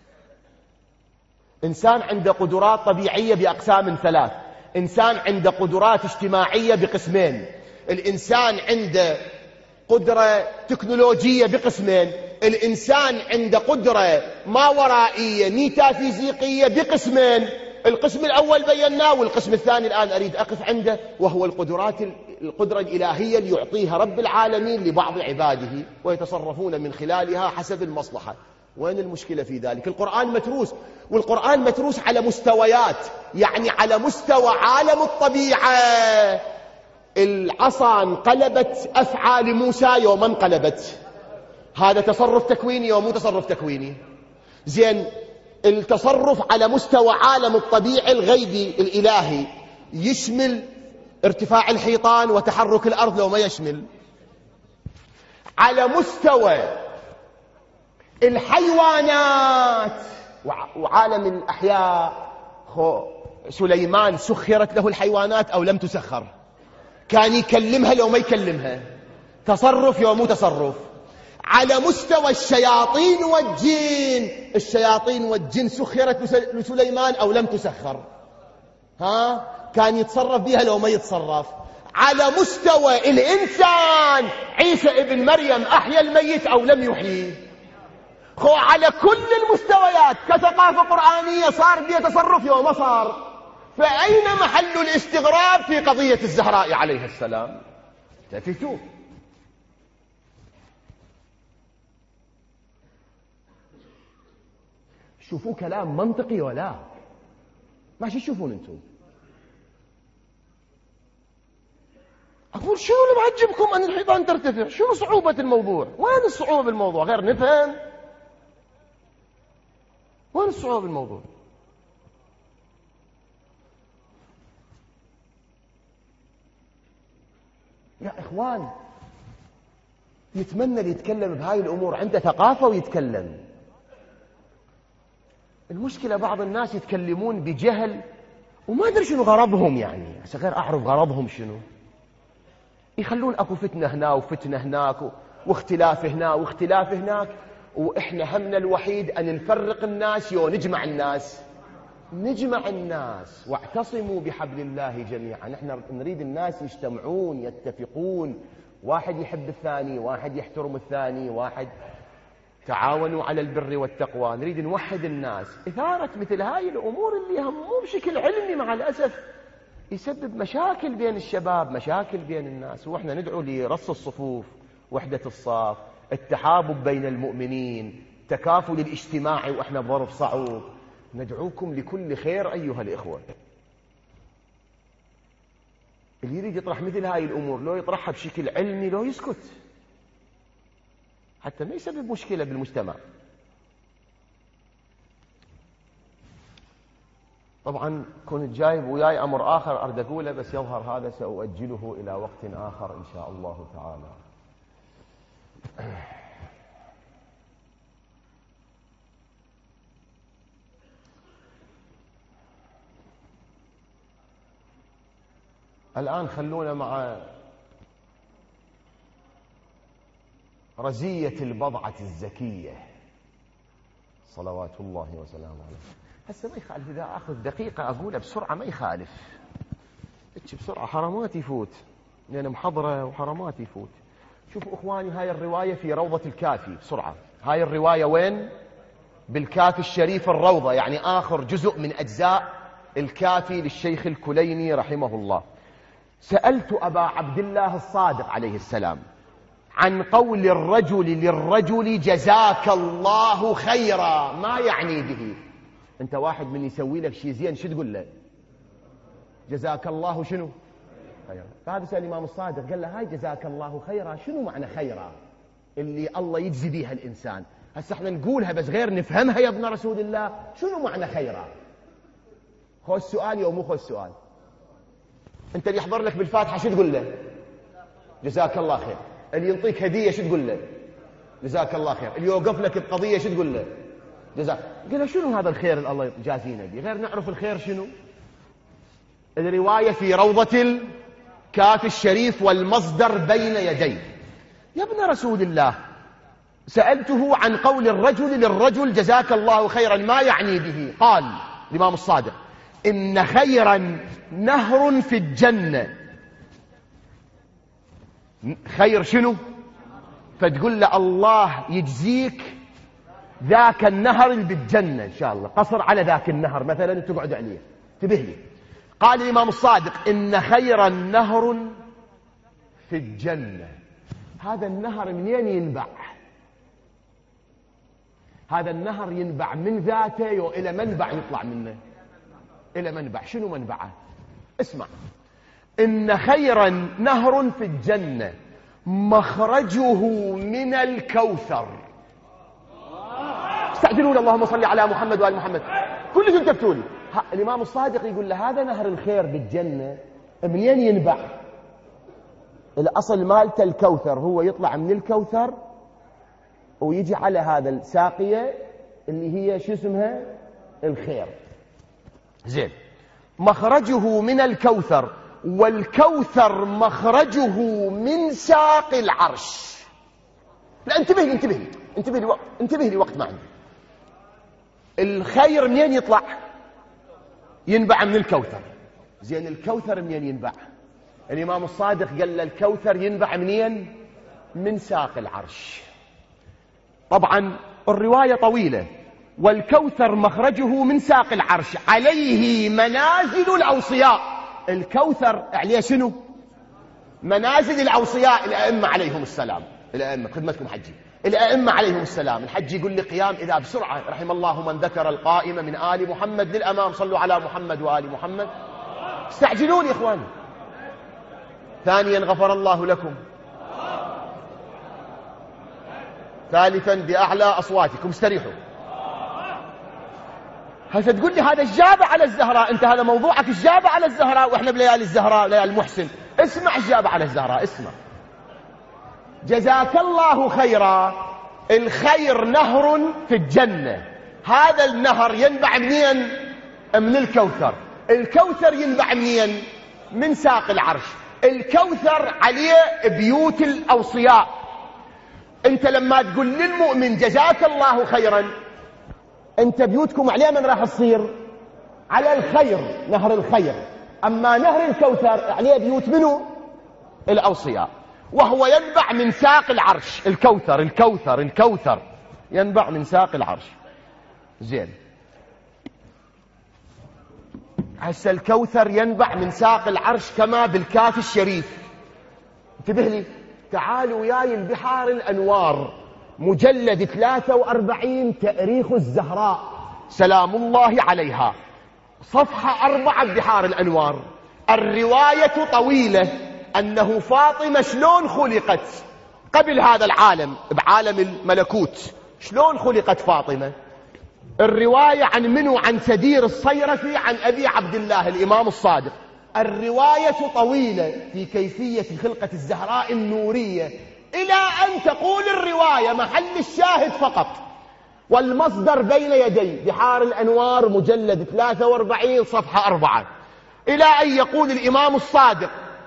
إنسان عنده قدرات طبيعية بأقسام 3، إنسان عنده قدرات اجتماعية بقسمين، الإنسان عنده قدرة تكنولوجية بقسمين، الإنسان عنده قدرة ماورائية ميتافيزيقية بقسمين. القسم الأول بيناه، والقسم الثاني الآن أريد أقف عنده، وهو القدرة الإلهية اللي يعطيها رب العالمين لبعض عباده ويتصرفون من خلالها حسب المصلحة. وين المشكلة في ذلك؟ القرآن متروس، والقرآن متروس على مستويات، يعني على مستوى عالم الطبيعة. العصا انقلبت أفعال موسى يوم انقلبت، هذا تصرف تكويني ومو تصرف تكويني؟ زين، التصرف على مستوى عالم الطبيعي الغيبي الإلهي يشمل ارتفاع الحيطان وتحرك الأرض لو ما يشمل؟ على مستوى الحيوانات وعالم الأحياء. سليمان سخرت له الحيوانات أو لم تسخر؟ كان يكلمها لو ما يكلمها؟ تصرف يوم مو تصرف. على مستوى الشياطين والجن، الشياطين والجن سخرت لسليمان أو لم تسخر؟ كان يتصرف بها لو ما يتصرف. على مستوى الإنسان، عيسى ابن مريم أحيا الميت أو لم يحيي؟ على كل المستويات كثقافة قرآنية صار بها تصرف يوم ما صار. فأين محل الاستغراب في قضية الزهراء عليها السلام؟ تفتوا. شوفوا كلام منطقي ولا ما تشوفون انتم؟ أقول شنو اللي معجبكم أن الحيطان ترتفع؟ شنو صعوبة الموضوع؟ وين الصعوبة بالموضوع؟ غير نفهم. وين الصعوبة بالموضوع؟ يا إخوان، يتمنى اللي يتكلم بهاي الأمور عنده ثقافة ويتكلم. المشكلة بعض الناس يتكلمون بجهل وما أدري شنو غرضهم، يعني عشان غير أعرف غرضهم شنو. يخلون أكو فتنة هنا وفتنة هناك واختلاف هنا واختلاف هناك، وإحنا همنا الوحيد أن نفرق الناس ونجمع الناس. نجمع الناس واعتصموا بحبل الله جميعا. نحن نريد الناس يجتمعون يتفقون، واحد يحب الثاني، واحد يحترم الثاني، واحد تعاونوا على البر والتقوى. نريد نوحد الناس. إثارة مثل هاي الأمور اللي همو بشكل علمي مع الأسف يسبب مشاكل بين الشباب، مشاكل بين الناس. وإحنا ندعو لرص الصفوف، وحدة الصف، التحابب بين المؤمنين، تكافل الاجتماعي وإحنا بظرف صعوب. ندعوكم لكل خير أيها الإخوة. اللي يريد يطرح مثل هاي الأمور لو يطرحها بشكل علمي لو يسكت، حتى ما يسبب مشكلة بالمجتمع. طبعا كنت جايب وياي أمر آخر أريد أقوله، بس يظهر هذا سأؤجله إلى وقت آخر إن شاء الله تعالى. الآن خلونا مع رزية البضعة الزكية صلوات الله وسلامه عليه. هسه ما يخالف إذا أخذ دقيقة أقولها بسرعة، ما يخالف. بسرعة حرامات يفوت، لأن محضرة وحرامات يفوت. شوفوا إخواني، هاي الرواية في روضة الكافي. بسرعة، هاي الرواية وين؟ بالكافي الشريف الروضة، يعني آخر جزء من أجزاء الكافي للشيخ الكليني رحمه الله. سألت أبا عبد الله الصادق عليه السلام عن قول الرجل للرجل جزاك الله خيرا، ما يعني به؟ أنت واحد من يسوي لك شيء زين شو تقول له؟ جزاك الله شنو؟ خيرا. فهذا سأل الإمام الصادق قال له هاي جزاك الله خيرا شنو معنى خيرا؟ اللي الله يجزي بها الإنسان. هسه احنا نقولها بس غير نفهمها يا ابن رسول الله. شنو معنى خيرا؟ خذ السؤال يا مو خذ السؤال. أنت اللي يحضر لك بالفاتحة شو تقول له؟ جزاك الله خير. اللي ينطيك هدية شو تقول له؟ جزاك الله خير. اللي يوقف لك بقضية شو تقول له؟ جزاك. قال له شنو هذا الخير اللي الله جازينا به؟ غير نعرف الخير شنو؟ الرواية في روضة الكافي الشريف والمصدر بين يديه. يا ابن رسول الله، سألته عن قول الرجل للرجل جزاك الله خيرا ما يعني به؟ قال الإمام الصادق إن خيرا نهر في الجنة. خير شنو؟ فتقول له الله يجزيك ذاك النهر اللي بالجنة إن شاء الله، قصر على ذاك النهر مثلا تقعد عليه. انتبه لي. قال الإمام الصادق إن خيرا نهر في الجنة. هذا النهر منين ينبع؟ هذا النهر ينبع من ذاته إلى منبع يطلع منه، إلى منبع. شنو منبعه؟ اسمع، إن خيرا نهر في الجنة مخرجه من الكوثر. استعجلون اللهم صل على محمد وآل محمد. كلكم تبتون. الإمام الصادق يقول له هذا نهر الخير بالجنة منين ينبع؟ الأصل مالته الكوثر، هو يطلع من الكوثر ويجي على هذا الساقية اللي هي شو اسمها الخير. زين، مخرجه من الكوثر، والكوثر مخرجه من ساق العرش. لا انتبه لي وقت ما عندي. الخير منين يطلع؟ ينبع من الكوثر. زين، الكوثر منين ينبع؟ الإمام الصادق قال الكوثر ينبع منين؟ من ساق العرش. طبعا الرواية طويلة. والكوثر مخرجه من ساق العرش عليه منازل الأوصياء. الكوثر عليه شنو؟ منازل الأوصياء، الأئمة عليهم السلام. الأئمة، خدمتكم حجي، الأئمة عليهم السلام. الحج يقول لي قيام إذا بسرعة، رحم الله من ذكر القائمة من آل محمد للأمام، صلوا على محمد وآل محمد. استعجلون يا إخواني. ثانيا غفر الله لكم. ثالثا بأعلى أصواتكم استريحوا. هسه تقول لي هذا الجابة على الزهراء، انت هذا موضوعك الجابة على الزهراء، واحنا بليالي الزهراء ليالي المحسن. اسمع الجابة على الزهراء، اسمع. جزاك الله خيرا. الخير نهر في الجنة، هذا النهر ينبع منين؟ من الكوثر. الكوثر ينبع منين؟ من ساق العرش. الكوثر عليه بيوت الأوصياء. انت لما تقول للمؤمن جزاك الله خيرا، انت بيوتكم عليه من راح تصير؟ على الخير، نهر الخير. اما نهر الكوثر عليه بيوت منه؟ الأوصياء. وهو ينبع من ساق العرش. الكوثر ينبع من ساق العرش. زين، هسه الكوثر ينبع من ساق العرش كما بالكافي الشريف. انتبه لي، تعالوا وياي البحار الأنوار، مجلد 43، تأريخ الزهراء سلام الله عليها، صفحة 4 بحار الأنوار. الرواية طويلة أنه فاطمة شلون خلقت قبل هذا العالم، بعالم الملكوت، شلون خلقت فاطمة. الرواية عن منو؟ عن سدير الصيرفي عن أبي عبد الله الإمام الصادق. الرواية طويلة في كيفية خلقة الزهراء النورية، إلى أن تقول الرواية محل الشاهد فقط، والمصدر بين يدي بحار الأنوار مجلد 43 صفحة 4، إلى أن يقول الإمام الصادق.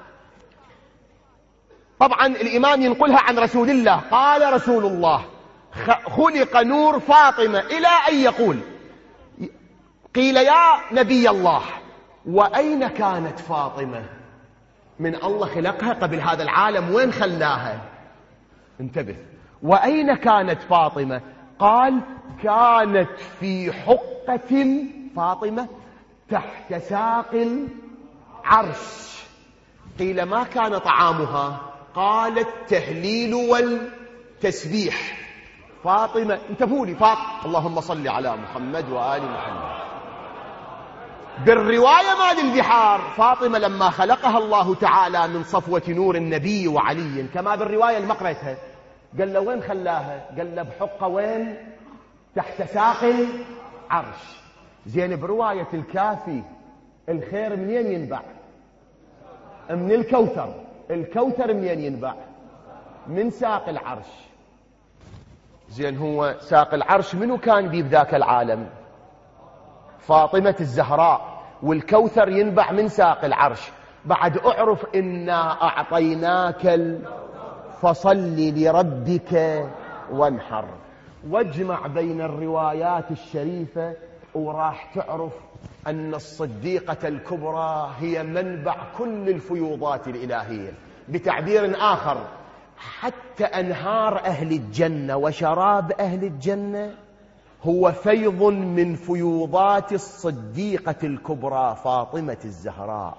طبعا الإمام ينقلها عن رسول الله، قال رسول الله خلق نور فاطمة، إلى أن يقول قيل يا نبي الله وأين كانت فاطمة؟ من الله خلقها قبل هذا العالم، وين خلاها؟ انتبه، وأين كانت فاطمة؟ قال كانت في حقة فاطمة تحت ساق العرش. قيل ما كان طعامها؟ قال التهليل والتسبيح. فاطمة، انتبهوا لي، اللهم صل على محمد وآل محمد. بالرواية مال البحار، فاطمة لما خلقها الله تعالى من صفوة نور النبي وعلي، كما بالرواية اللي مقرأتها، قال له وين خلاها؟ قال له بحقة وين؟ تحت ساق العرش. زين، برواية الكافي الخير منين ينبع؟ من الكوثر. الكوثر منين ينبع؟ من ساق العرش. زين، هو ساق العرش منو كان بيه بذاك العالم؟ فاطمة الزهراء. والكوثر ينبع من ساق العرش. بعد أعرف إنا أعطيناك فصل لربك وانحر. واجمع بين الروايات الشريفة وراح تعرف أن الصديقة الكبرى هي منبع كل الفيوضات الإلهية. بتعبير آخر، حتى أنهار أهل الجنة وشراب أهل الجنة هو فيض من فيوضات الصديقة الكبرى فاطمة الزهراء.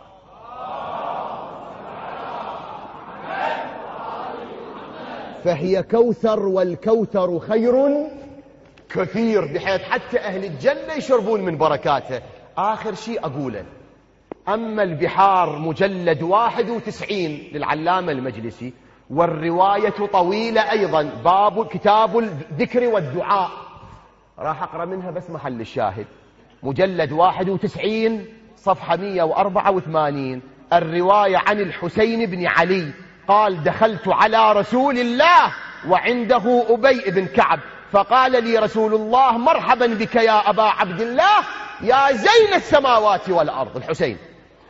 فهي كوثر، والكوثر خير كثير، بحيث حتى أهل الجنة يشربون من بركاته. آخر شيء أقوله، أما البحار مجلد 91 للعلامة المجلسي، والرواية طويلة أيضا، باب كتاب الذكر والدعاء، راح أقرأ منها بس محل الشاهد، مجلد 91 صفحة 184. الرواية عن الحسين بن علي قال دخلت على رسول الله وعنده أبي بن كعب، فقال لي رسول الله مرحبا بك يا أبا عبد الله يا زين السماوات والأرض الحسين.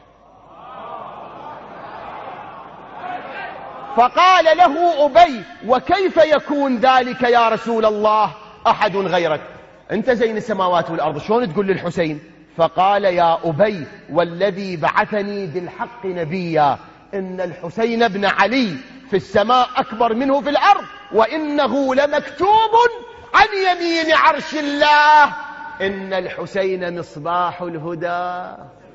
فقال له أبي وكيف يكون ذلك يا رسول الله؟ أحد غيرك، أنت زين السماوات والأرض، شلون تقول للحسين؟ فقال يا أبي والذي بعثني بالحق نبيا إن الحسين بن علي في السماء أكبر منه في الأرض، وإنه لمكتوب عن يمين عرش الله إن الحسين مصباح الهدى.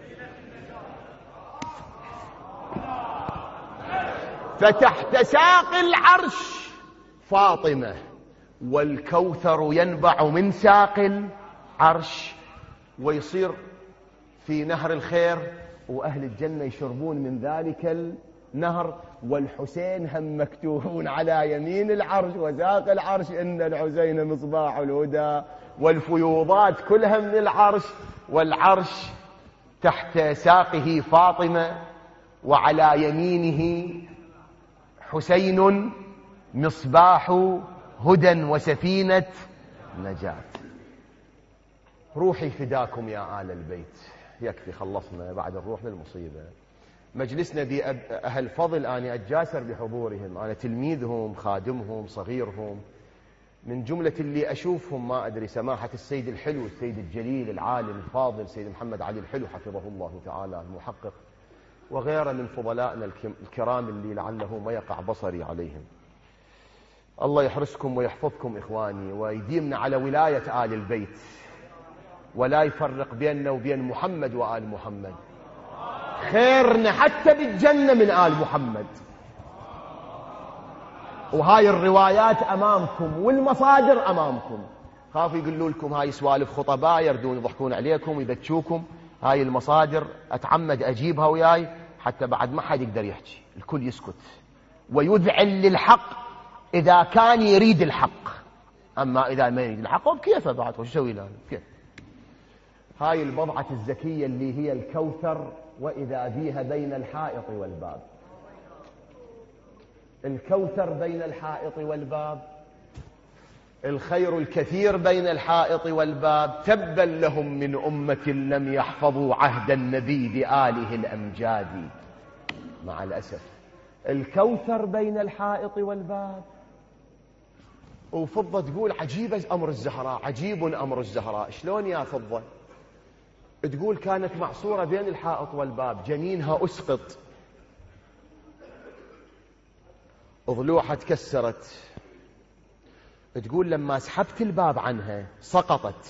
فتحت ساق العرش فاطمة، والكوثر ينبع من ساق العرش، ويصير في نهر الخير وأهل الجنة يشربون من ذلك النهر، والحسين هم مكتوبون على يمين العرش وساق العرش إن الحسين مصباح الهدى، والفيوضات كلها من العرش، والعرش تحت ساقه فاطمة وعلى يمينه حسين مصباح هدى وسفينة نجاة. روحي فداكم يا آل البيت. يكفي، خلصنا بعد الروح للمصيبة. مجلسنا ذي أهل فضل، أنا أتجاسر بحضورهم، أنا تلميذهم خادمهم صغيرهم، من جملة اللي أشوفهم ما أدري سماحة السيد الحلو السيد الجليل العالم الفاضل سيد محمد علي الحلو حفظه الله تعالى المحقق، وغيره من فضلائنا الكرام اللي لعله ما يقع بصري عليهم. الله يحرسكم ويحفظكم إخواني، ويديمنا على ولاية آل البيت، ولا يفرق بيننا وبين محمد وآل محمد. خيرنا حتى بالجنة من آل محمد. وهاي الروايات أمامكم والمصادر أمامكم. خافوا يقولوا لكم هاي سوالف خطباء يردون يضحكون عليكم ويبتشوكم. هاي المصادر أتعمد أجيبها وياي حتى بعد ما حد يقدر يحكي، الكل يسكت ويذعن للحق إذا كان يريد الحق، أما إذا ما يريد الحق بكيفه بعد وش يسوي له كيف. هاي البضعة الزكية اللي هي الكوثر، وإذا بيها بين الحائط والباب. الكوثر بين الحائط والباب، الخير الكثير بين الحائط والباب. تبا لهم من أمة لم يحفظوا عهد النبي بآله الأمجاد. مع الأسف الكوثر بين الحائط والباب. وفضة تقول عجيب أمر الزهراء، عجيب أمر الزهراء. شلون يا فضة؟ تقول كانت معصورة بين الحائط والباب، جنينها أسقط، ضلوعها تكسرت. تقول لما سحبت الباب عنها سقطت.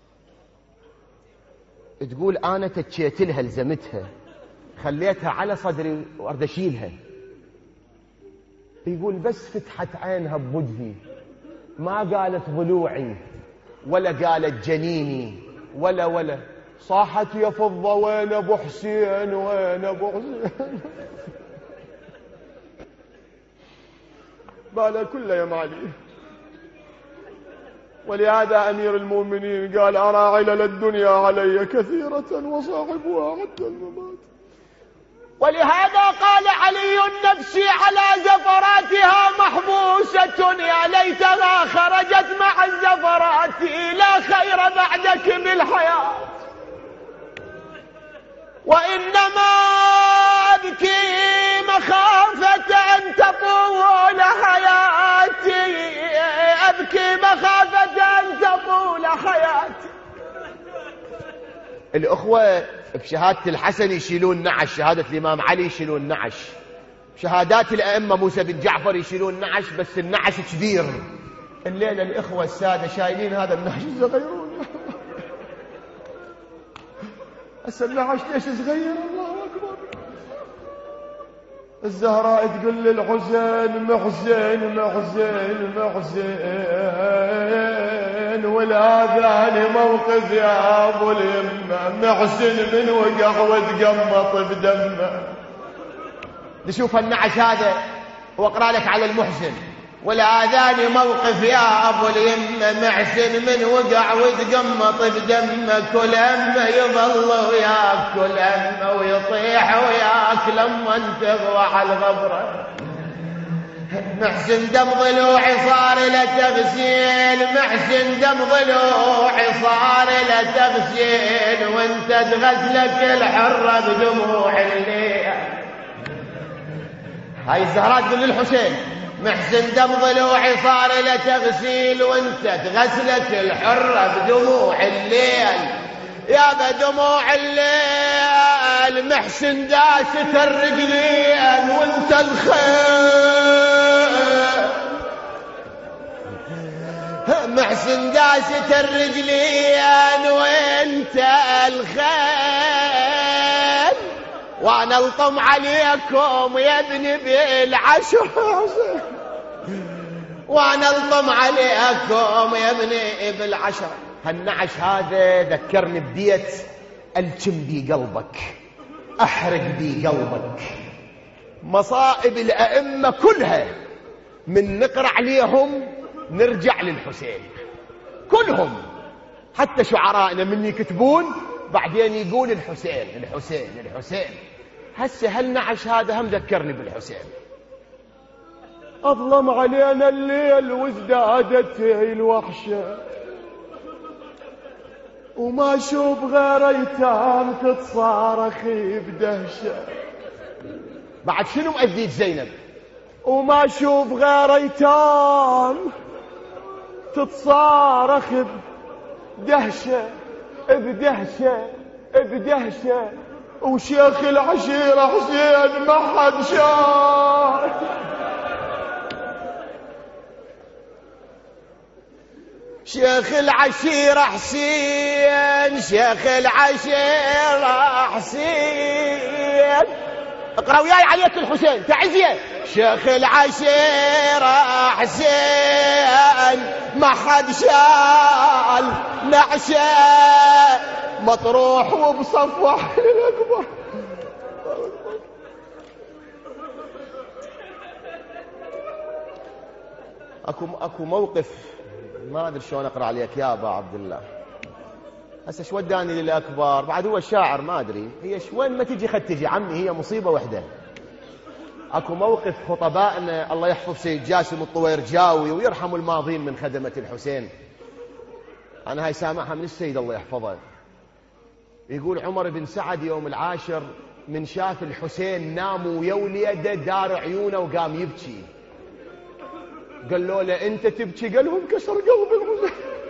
تقول أنا تكيت لها لزمتها، خليتها على صدري وأرد أشيلها. يقول بس فتحت عينها بوجهي، ما قالت ضلوعي ولا قالت جنيني ولا صاحت يا فضة وين أبو حسين وين أبو حسين. بالا كله يا معلي. ولهذا أمير المؤمنين قال أرى علل الدنيا علي كثيرة وصاحبها حتى الممات. ولهذا قال علي نفسي على زفراتها محبوسة، يا ليتها خرجت مع الزفرات، لا خير بعدك بالحياة. وإنما أبكي مخافة أن تطول حياتي، أبكي مخافة أن تطول حياتي. الأخوة بشهادة الحسن يشيلون نعش، شهادة الإمام علي يشيلون نعش، شهادات الأئمة موسى بن جعفر يشيلون نعش، بس النعش كبير. الليلة الإخوة السادة شايلين هذا النعش صغيرون. هسه النعش ليش صغير؟ الله أكبر. الزهراء تقول للحسين محسين محسين محسين، والآذان موقف يا أبو اليمة، محسن من وقع وتقمط بدمه. نشوف النعش هذا واقرأ لك على المحسن. والآذان موقف يا أبو اليمة، محسن من وقع وتقمط بدمه، كل أمه يظل وياك، كل أمه ويطيح وياك لما انتغوى على الغبرة. محسن دم ضلوعي صار له تغسيل، محسن دم ضلوعي صار له تغسيل، وانت تغسلك الحرة بدموع الليل. هاي الزهرات تقول للحسين محسن دم ضلوعي صار له تغسيل، وانت تغسلك الحرة بدموع الليل. يا بدموع الليل محسن داشت الرجلين وانت الخيل، محسن داشت الرجلين وانت الخيل، وانا الطم عليكم يا ابني بالعشر، وانا الطم عليكم يا ابني بالعشر. هالنعش هذا ذكرني ببيت الكم بي قلبك، احرق بي قلبك. مصائب الائمه كلها من نقرا عليهم نرجع للحسين، كلهم حتى شعرائنا من يكتبون بعدين يقول الحسين الحسين الحسين. هسه هالنعش هذا هم ذكرني بالحسين. اظلم علينا الليل وازدادت الوحشه، وما اشوف غير ايتام تتصارخ بدهشه. بعد شنو مؤديت زينب؟ وما اشوف غير ايتام تتصارخ بدهشه بدهشه بدهشه، وشيخ العشيره حسين ما حد شاف. شيخ العشيرة حسين، شيخ العشيرة حسين. اقرأ وياي عليك الحسين تعزيه. شيخ العشيرة حسين ما حد شال نعشه، مطروح وبصفح الأكبر. اكو موقف ما ادري شلون اقرا عليك يا ابا عبد الله. هسه شو وداني للاكبر، بعد هو الشاعر ما ادري هي وين ما تجي خد تجي عمي، هي مصيبه وحده. اكو موقف خطبائنا الله يحفظ سيد جاسم الطويرجاوي ويرحم الماضين من خدمه الحسين، انا هاي سامعها من السيد الله يحفظه. يقول عمر بن سعد يوم العاشر من شاف الحسين نام ويا وليده دار عيونه وقام يبكي. قال له لا انت تبكي؟ قال له انكسر قلبي.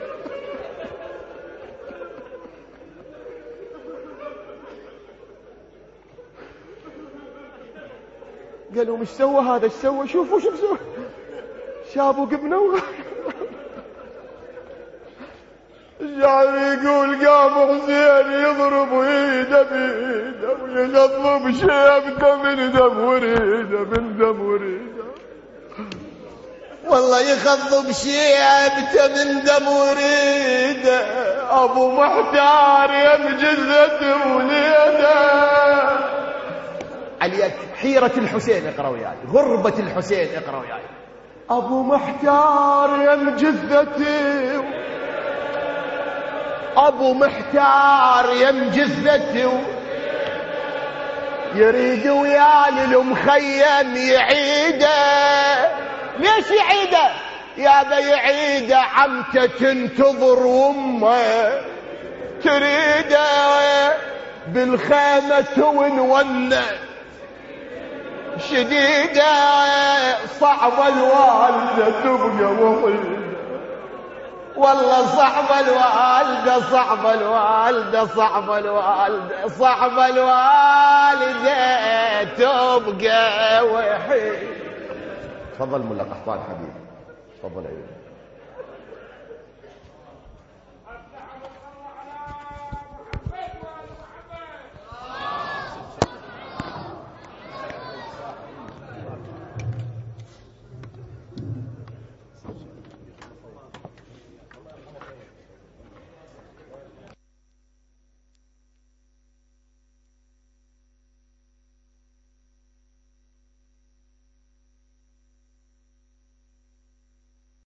قال له مش سوى هذا؟ ايش سوى؟ شوفوا شو سوى، شابوا قبنه. الشاعر يقول قام حسين يضرب ايده بايده ويغضب شيبته من دم وريده من دم وريده، والله يخضب شيبته من دم وريده. ابو محتار يمجزة وليده. عليك حيرة الحسين اقرأ وياي، غربة الحسين اقرأ وياي. ابو محتار يمجزة، ابو محتار يمجزة، يريد ويا المخيم يعيده. ليش يعيده؟ يا ذا يعيده عمته تنتظر وامه تريده، بالخيمة ونونة شديدة، صعبة الوالدة تبقى وحيدة. والله صعبة الوالدة صعبة الوالدة صعبة الوالدة صعبة الوالدة تبقى وحيدة. تفضل ملا قحطان حبيبي، تفضل عيوني.